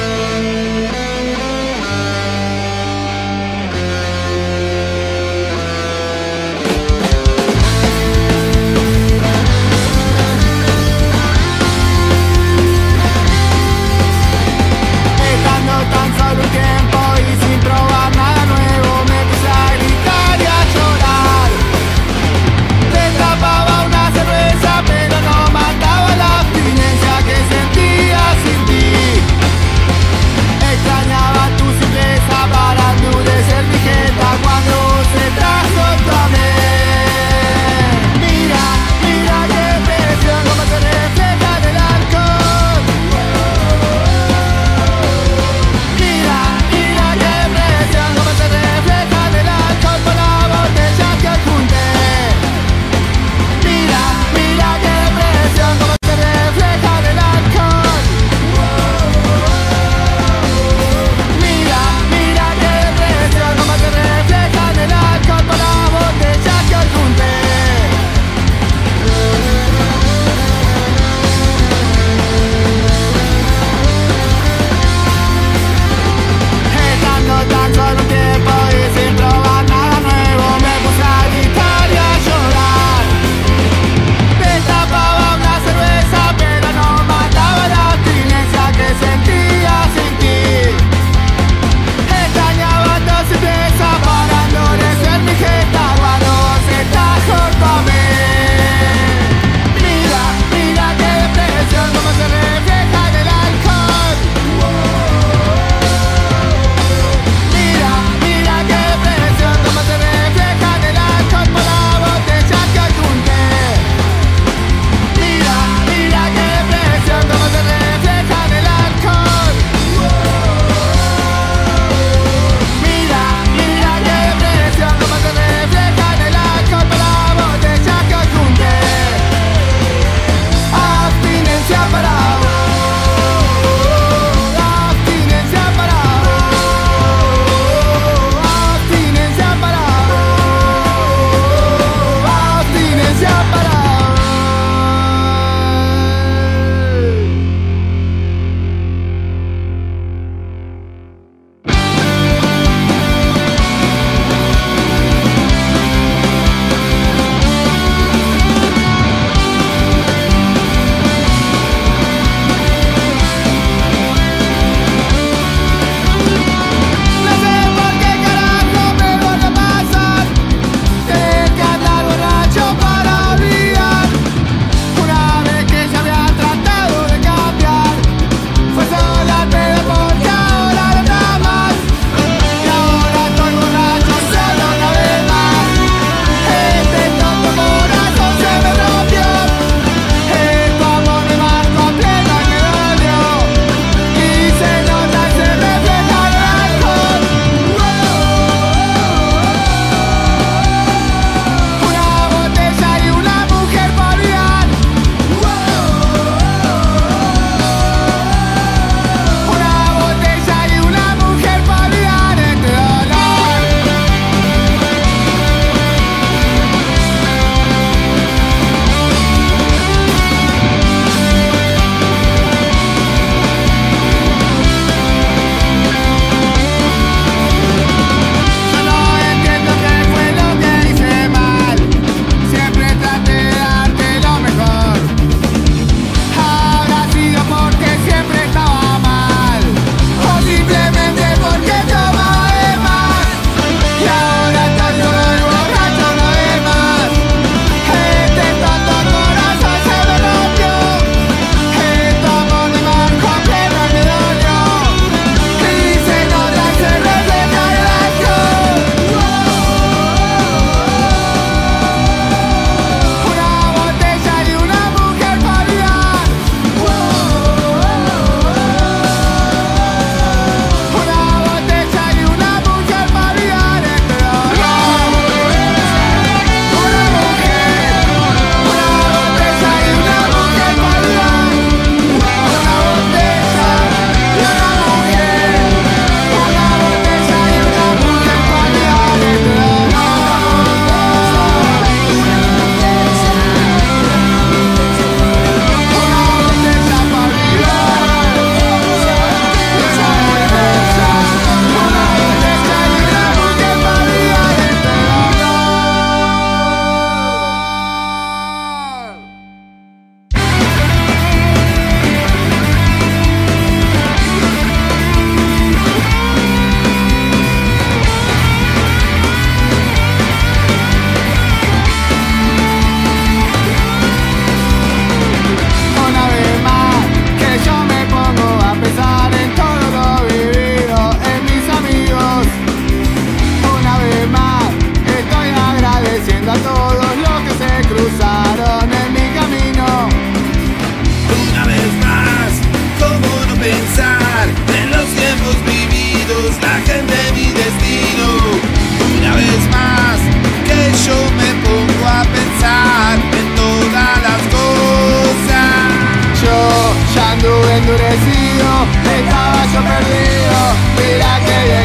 Estando tan solo un tiempo y sin probar nada nuevo, me puse a gritar y a llorar. Te tapaba una cerveza pero no mataba la abstinencia que sentía sin ti.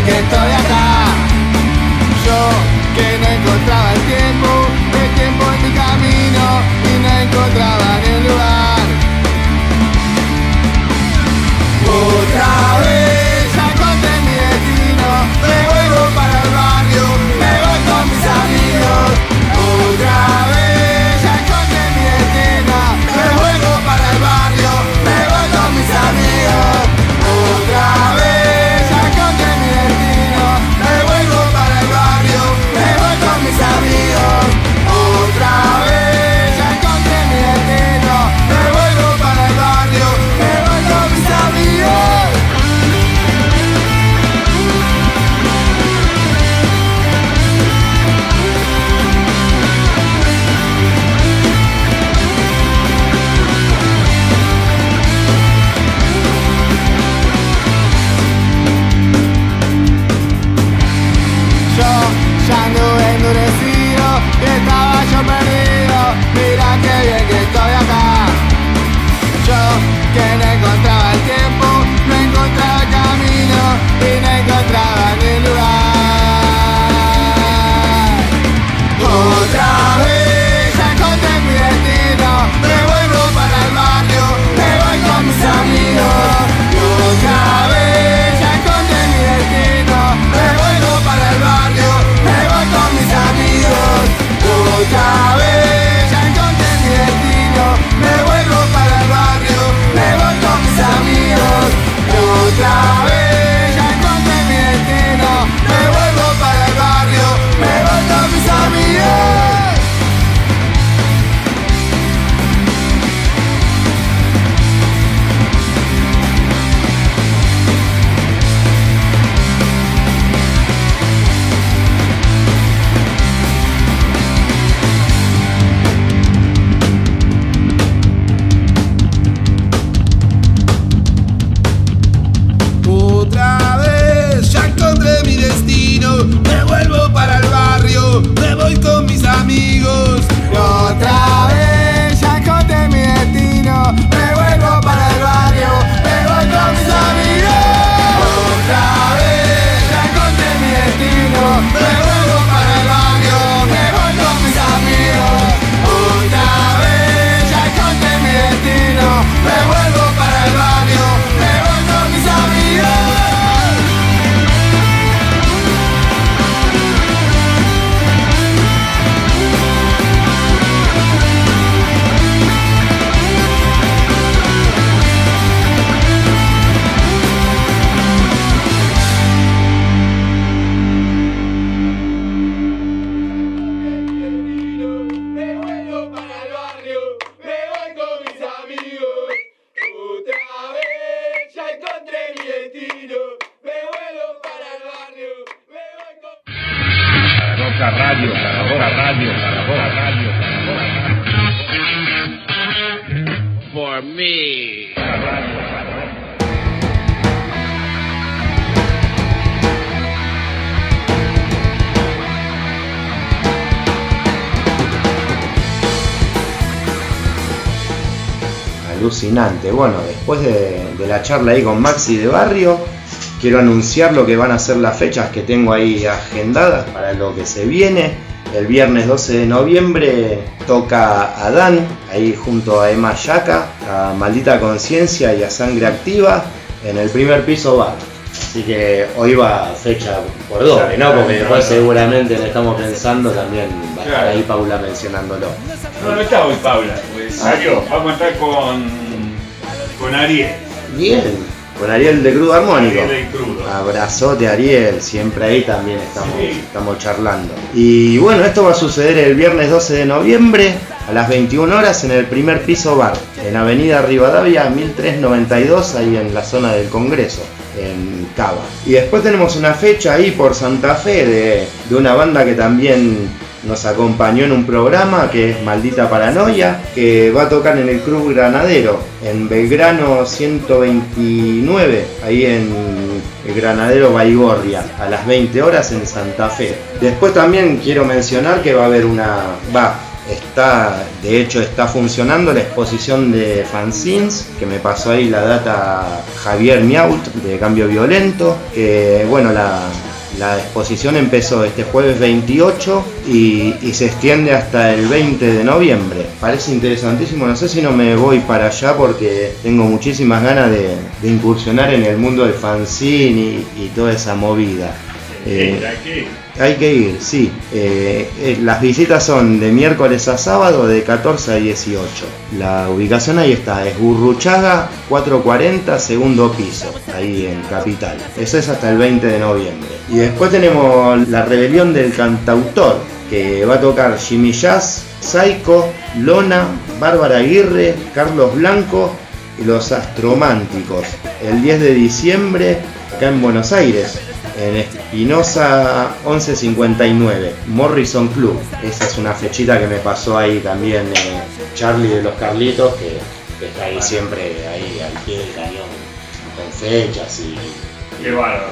que estoy acá. Yo que no encontraba el tiempo, el tiempo en mi camino y no encontraba ni el lugar. Otra vez ya encontré mi destino, me vuelvo para el barrio, me voy con mis amigos. Otra vez ya encontré mi destino, me vuelvo para el barrio, me voy con mis amigos. Otra vez ya encontré mi destino, me vuelvo para el barrio, me voy con mis amigos. Otra vez ya encontré mi destino, me vuelvo para el barrio, me voy con mis amigos. Yo ya anduve endurecido y estaba yo perdido. Mira qué bien que estoy acá. Yo que no encontraba el tiempo, no encontraba el camino y no encontraba ni lugar. Otra vez ya encontré mi destino, me vuelvo para el barrio, me voy con mis amigos. Otra vez ya encontré mi destino, me vuelvo para el barrio, me voy con mis amigos. Otra vez ya encontré mi destino, me vuelvo para el barrio, me voy con mis amigos. Otra vez ya encontré mi destino, me vuelvo para el barrio, me voy con mis amigos. Otra vez ya encontré mi destino, me vuelvo para el barrio, me voy con mis amigos. Otra vez ya encontré mi destino, me vuelvo para el barrio, me voy con mis amigos. Otra vez ya encontré mi destino, me vuelvo para el barrio, me voy con mis amigos. Otra vez ya encontré mi destino, me vuelvo para el barrio, me voy con mis amigos. Zaragoza Radio, Zaragoza Radio, Zaragoza Radio, Zaragoza Radio. For me. Alucinante. Bueno, después de, de la charla ahí con Maxi de Barrio, quiero anunciar lo que van a ser las fechas que tengo ahí agendadas para lo que se viene. El viernes doce de noviembre toca Adán, ahí junto a Emma Yaca, a Maldita Conciencia y a Sangre Activa, en el primer piso bar. Así que hoy va fecha por doble, ¿no? Porque después seguramente le estamos pensando también, va a estar ahí Paula mencionándolo. No, no está hoy Paula, pues salió. Vamos a estar con, con Ariel. Bien. Con Ariel de Crudo Armónico. Ariel de Crudo. Abrazote Ariel, siempre ahí también estamos, sí. estamos charlando. Y bueno, esto va a suceder el viernes doce de noviembre a las veintiuna horas en el primer piso bar, en Avenida Rivadavia mil trescientos noventa y dos, ahí en la zona del Congreso, en Cava. Y después tenemos una fecha ahí por Santa Fe de, de una banda que también nos acompañó en un programa, que es Maldita Paranoia, que va a tocar en el Club Granadero, en Belgrano ciento veintinueve, ahí en el Granadero Baigorria, a las veinte horas en Santa Fe. Después también quiero mencionar que va a haber una... va Está, de hecho está funcionando la exposición de fanzines, que me pasó ahí la data Javier Miaut de Cambio Violento, que bueno, la, la exposición empezó este jueves veintiocho y, y se extiende hasta el veinte de noviembre. Parece interesantísimo, no sé si no me voy para allá porque tengo muchísimas ganas de, de incursionar en el mundo del fanzine y, y toda esa movida. Eh, hay que ir, sí. Eh, eh, las visitas son de miércoles a sábado de catorce a dieciocho. La ubicación ahí está, es Gurruchaga cuatrocientos cuarenta, segundo piso, ahí en Capital. Eso es hasta el veinte de noviembre. Y después tenemos la Rebelión del Cantautor, que va a tocar Jimmy Jazz, Psycho, Lona, Bárbara Aguirre, Carlos Blanco y los Astrománticos. El diez de diciembre, acá en Buenos Aires, en Espinosa once cincuenta y nueve, Morrison Club. Esa es una fechita que me pasó ahí también eh, Charlie de los Carlitos, que, que está ahí siempre ahí al pie del cañón con fechas y... Qué bárbaro.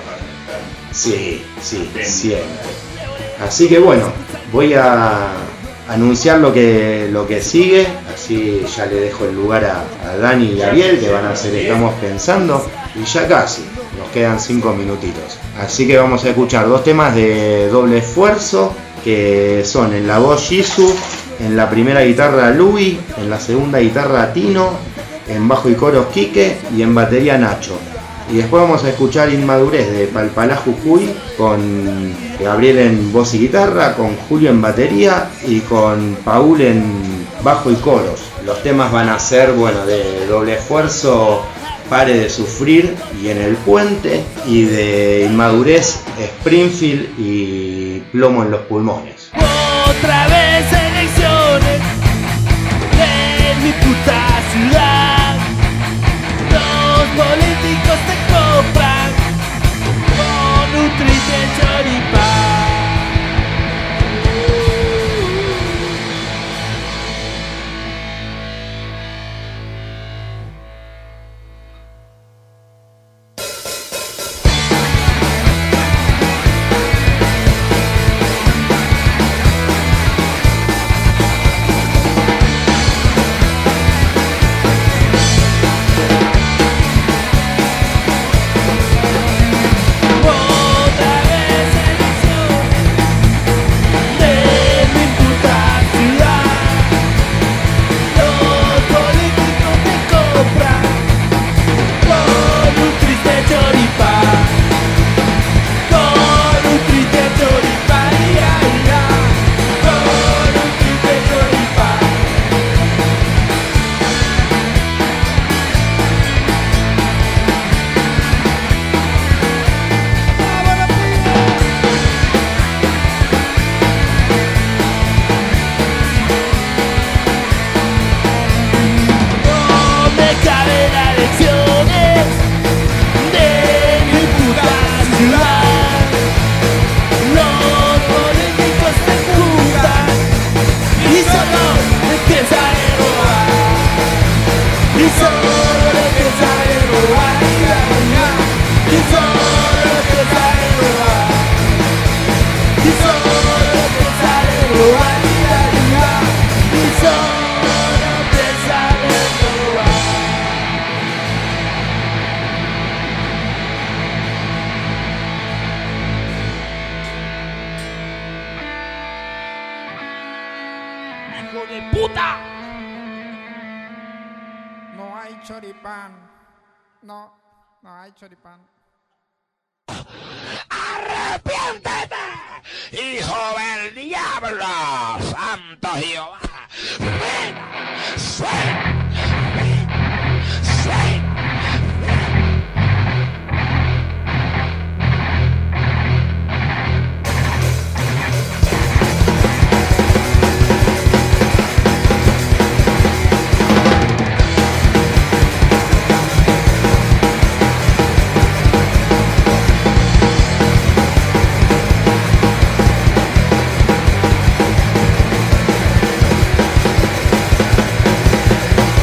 Sí, sí, siempre. Así que bueno, voy a anunciar lo que, lo que sigue, así ya le dejo el lugar a, a Dani y Ariel, que van a hacer Estamos Pensando, y ya casi, nos quedan cinco minutitos. Así que vamos a escuchar dos temas de doble esfuerzo, que son en la voz Jisoo, en la primera guitarra Louis, en la segunda guitarra Tino, en bajo y coros Quique y en batería Nacho. Y después vamos a escuchar Inmadurez de Palpalá Jujuy, con Gabriel en voz y guitarra, con Julio en batería y con Paul en bajo y coros. Los temas van a ser, bueno, de doble esfuerzo, Pare de Sufrir y En el Puente, y de Inmadurez, Springfield y Plomo en los Pulmones. Otra vez elecciones en mi puta ciudad. Los políticos te compran con un triste choripán. ¡Arrepiéntete, hijo del diablo! ¡Santo Jehová! ¡Suena! ¡Suena! ¡Suena! We'll be right back.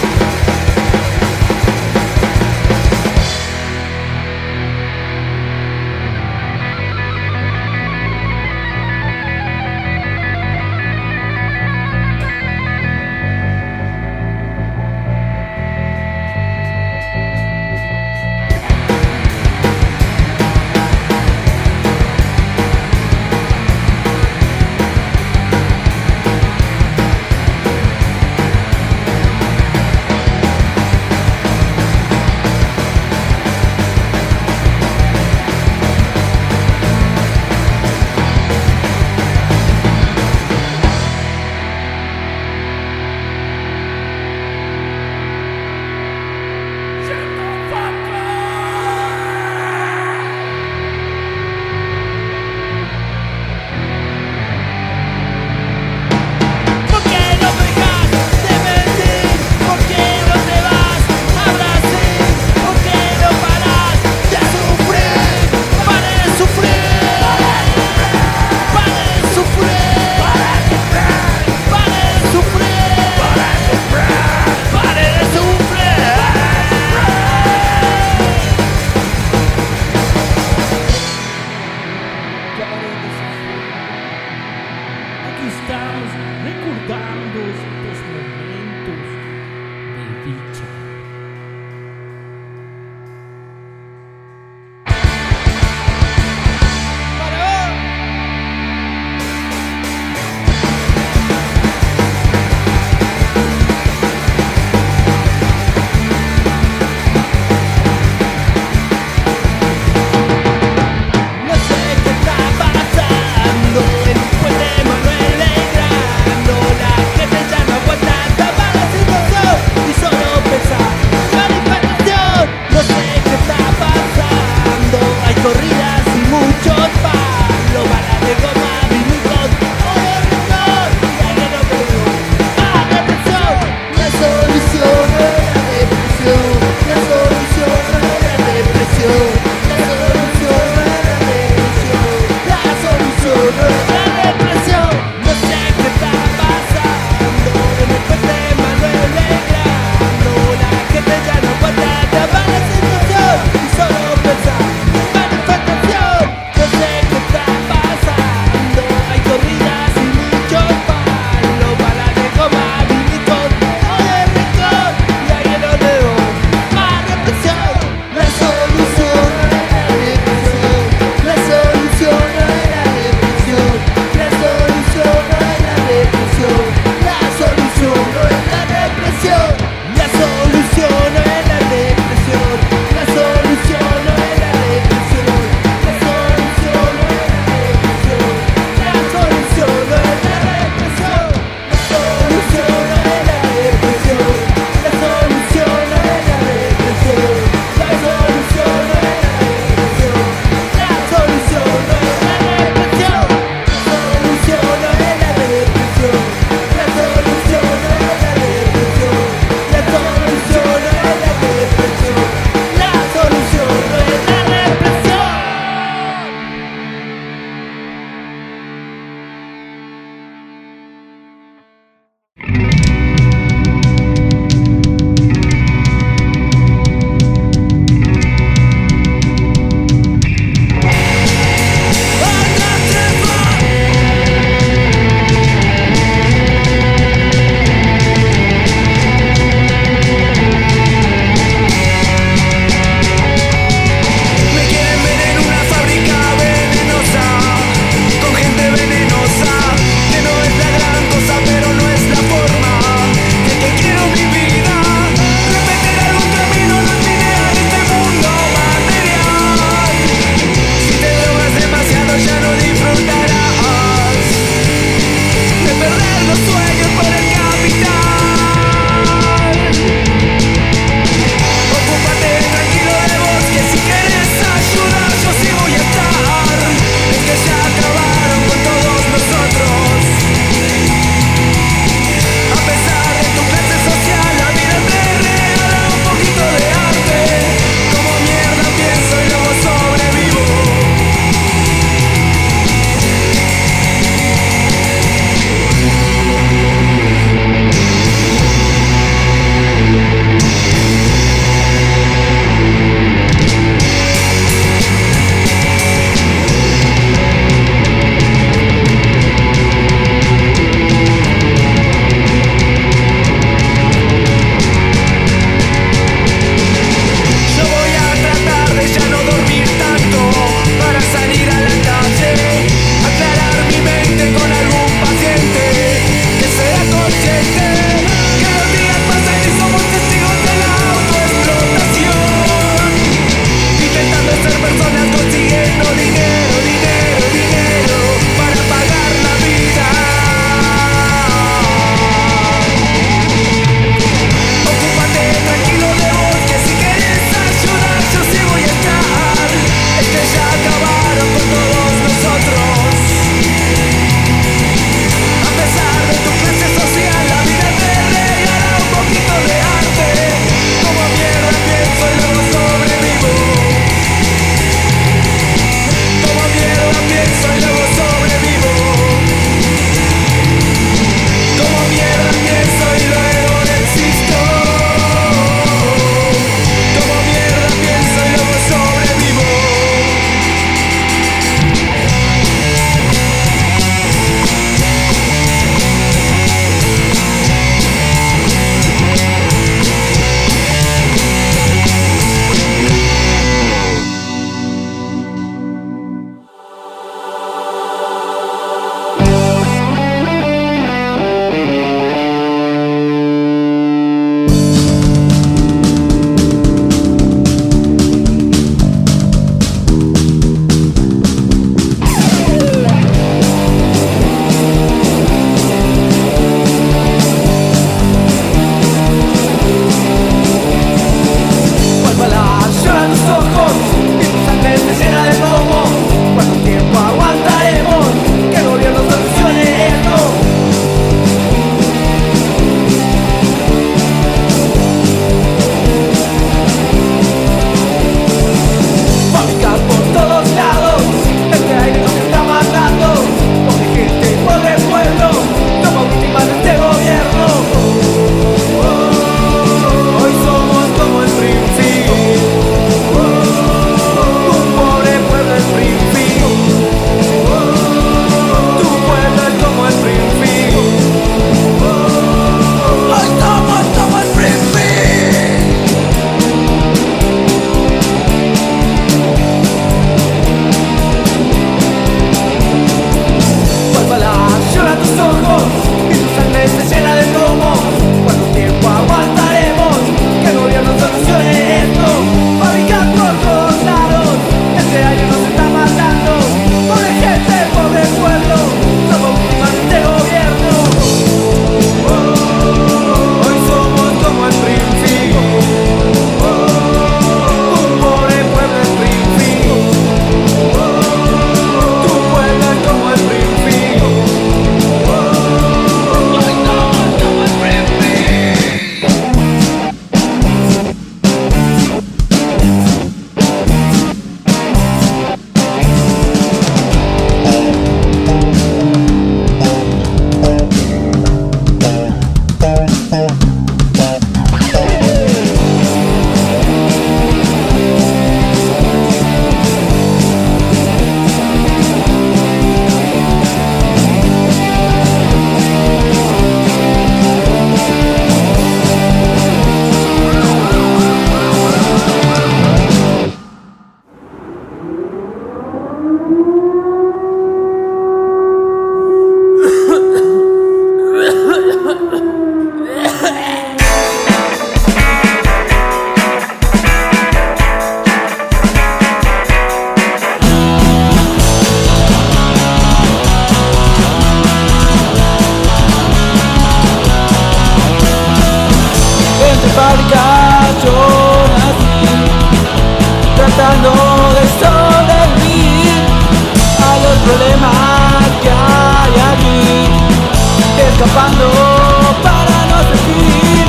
tratando de sobrevivir a los problemas que hay aquí, escapando para no sentir.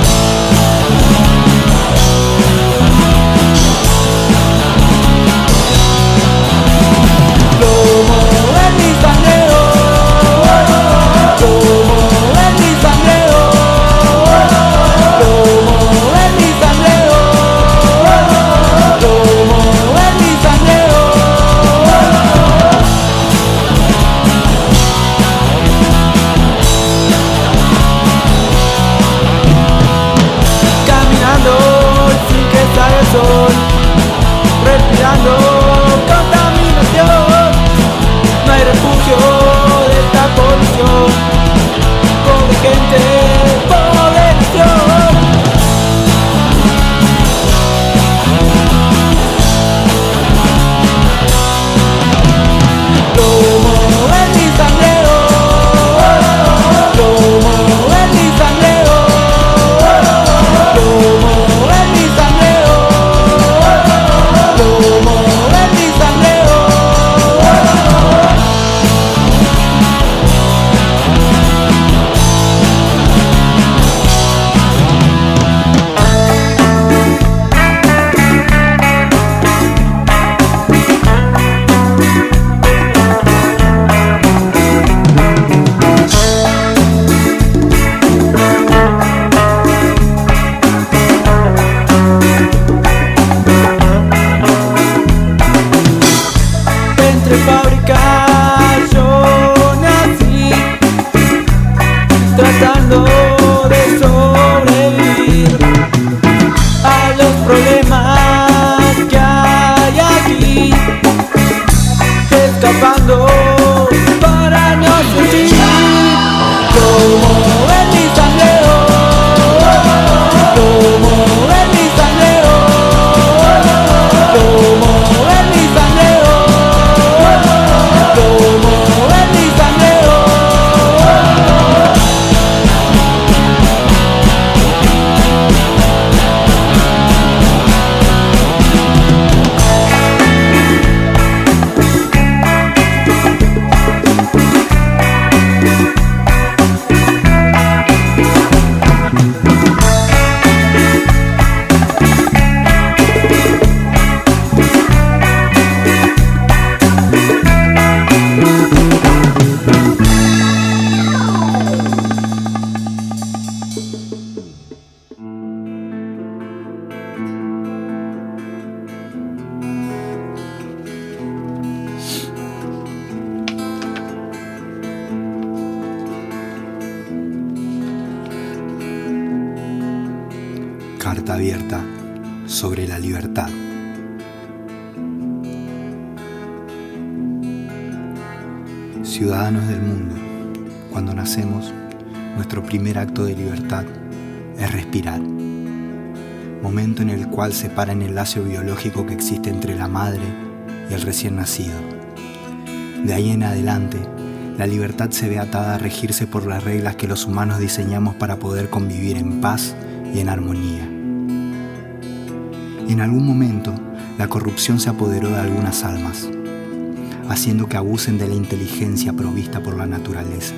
Plomo en mi sangre, plomo en mi sangre, plomo en mi sangre, plomo en mi sangre. Caminando sin que salga el sol, respirando contaminación. No hay refugio de esta polución, pobre gente, pobre nación. Plomo en mi sangre, plomo en mi sangre, plomo en mi sangre, plomo en mi sangre. Entre fábricas yo nací, tratando de sobrevivir a los problemas que hay aquí, escapando para no sentir. Como en mi sangre, como en mi sangre, como en mi sangre, como en mi sangre. Carta abierta sobre la libertad. Ciudadanos del mundo, cuando nacemos, nuestro primer acto de libertad es respirar. Momento en el cual se para en el lazo biológico que existe entre la madre y el recién nacido. De ahí en adelante, la libertad se ve atada a regirse por las reglas que los humanos diseñamos para poder convivir en paz y en armonía. En algún momento, la corrupción se apoderó de algunas almas, haciendo que abusen de la inteligencia provista por la naturaleza.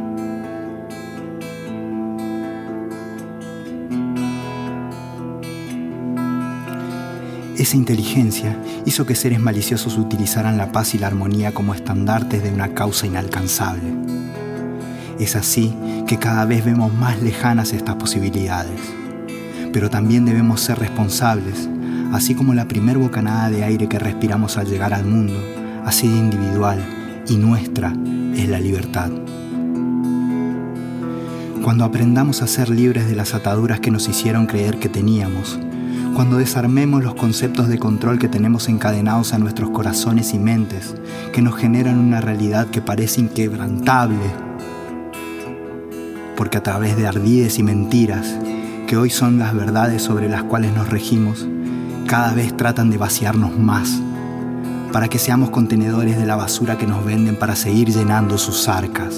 Esa inteligencia hizo que seres maliciosos utilizaran la paz y la armonía como estandartes de una causa inalcanzable. Es así que cada vez vemos más lejanas estas posibilidades. Pero también debemos ser responsables, así como la primer bocanada de aire que respiramos al llegar al mundo, así de individual y nuestra es la libertad. Cuando aprendamos a ser libres de las ataduras que nos hicieron creer que teníamos, cuando desarmemos los conceptos de control que tenemos encadenados a nuestros corazones y mentes, que nos generan una realidad que parece inquebrantable, porque a través de ardides y mentiras, que hoy son las verdades sobre las cuales nos regimos, cada vez tratan de vaciarnos más, para que seamos contenedores de la basura que nos venden para seguir llenando sus arcas.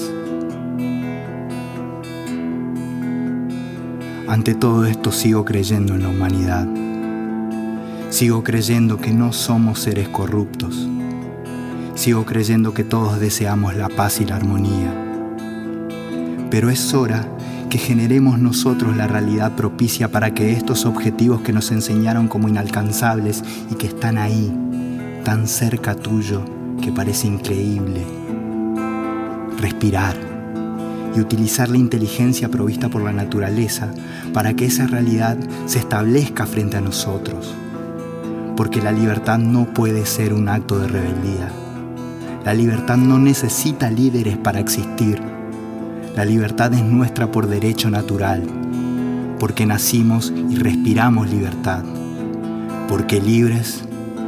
Ante todo esto sigo creyendo en la humanidad. Sigo creyendo que no somos seres corruptos. Sigo creyendo que todos deseamos la paz y la armonía. Pero es hora que generemos nosotros la realidad propicia para que estos objetivos que nos enseñaron como inalcanzables y que están ahí, tan cerca tuyo, que parece increíble, respirar y utilizar la inteligencia provista por la naturaleza para que esa realidad se establezca frente a nosotros. Porque la libertad no puede ser un acto de rebeldía. La libertad no necesita líderes para existir. La libertad es nuestra por derecho natural, porque nacimos y respiramos libertad. Porque libres,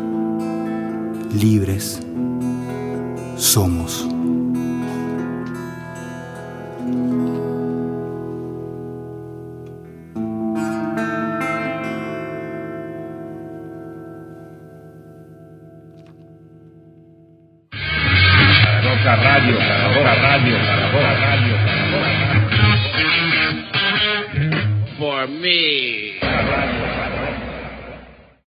libres somos. Radio, Zaragoza Radio, Zaragoza Radio, Zaragoza Radio. For me. Radio,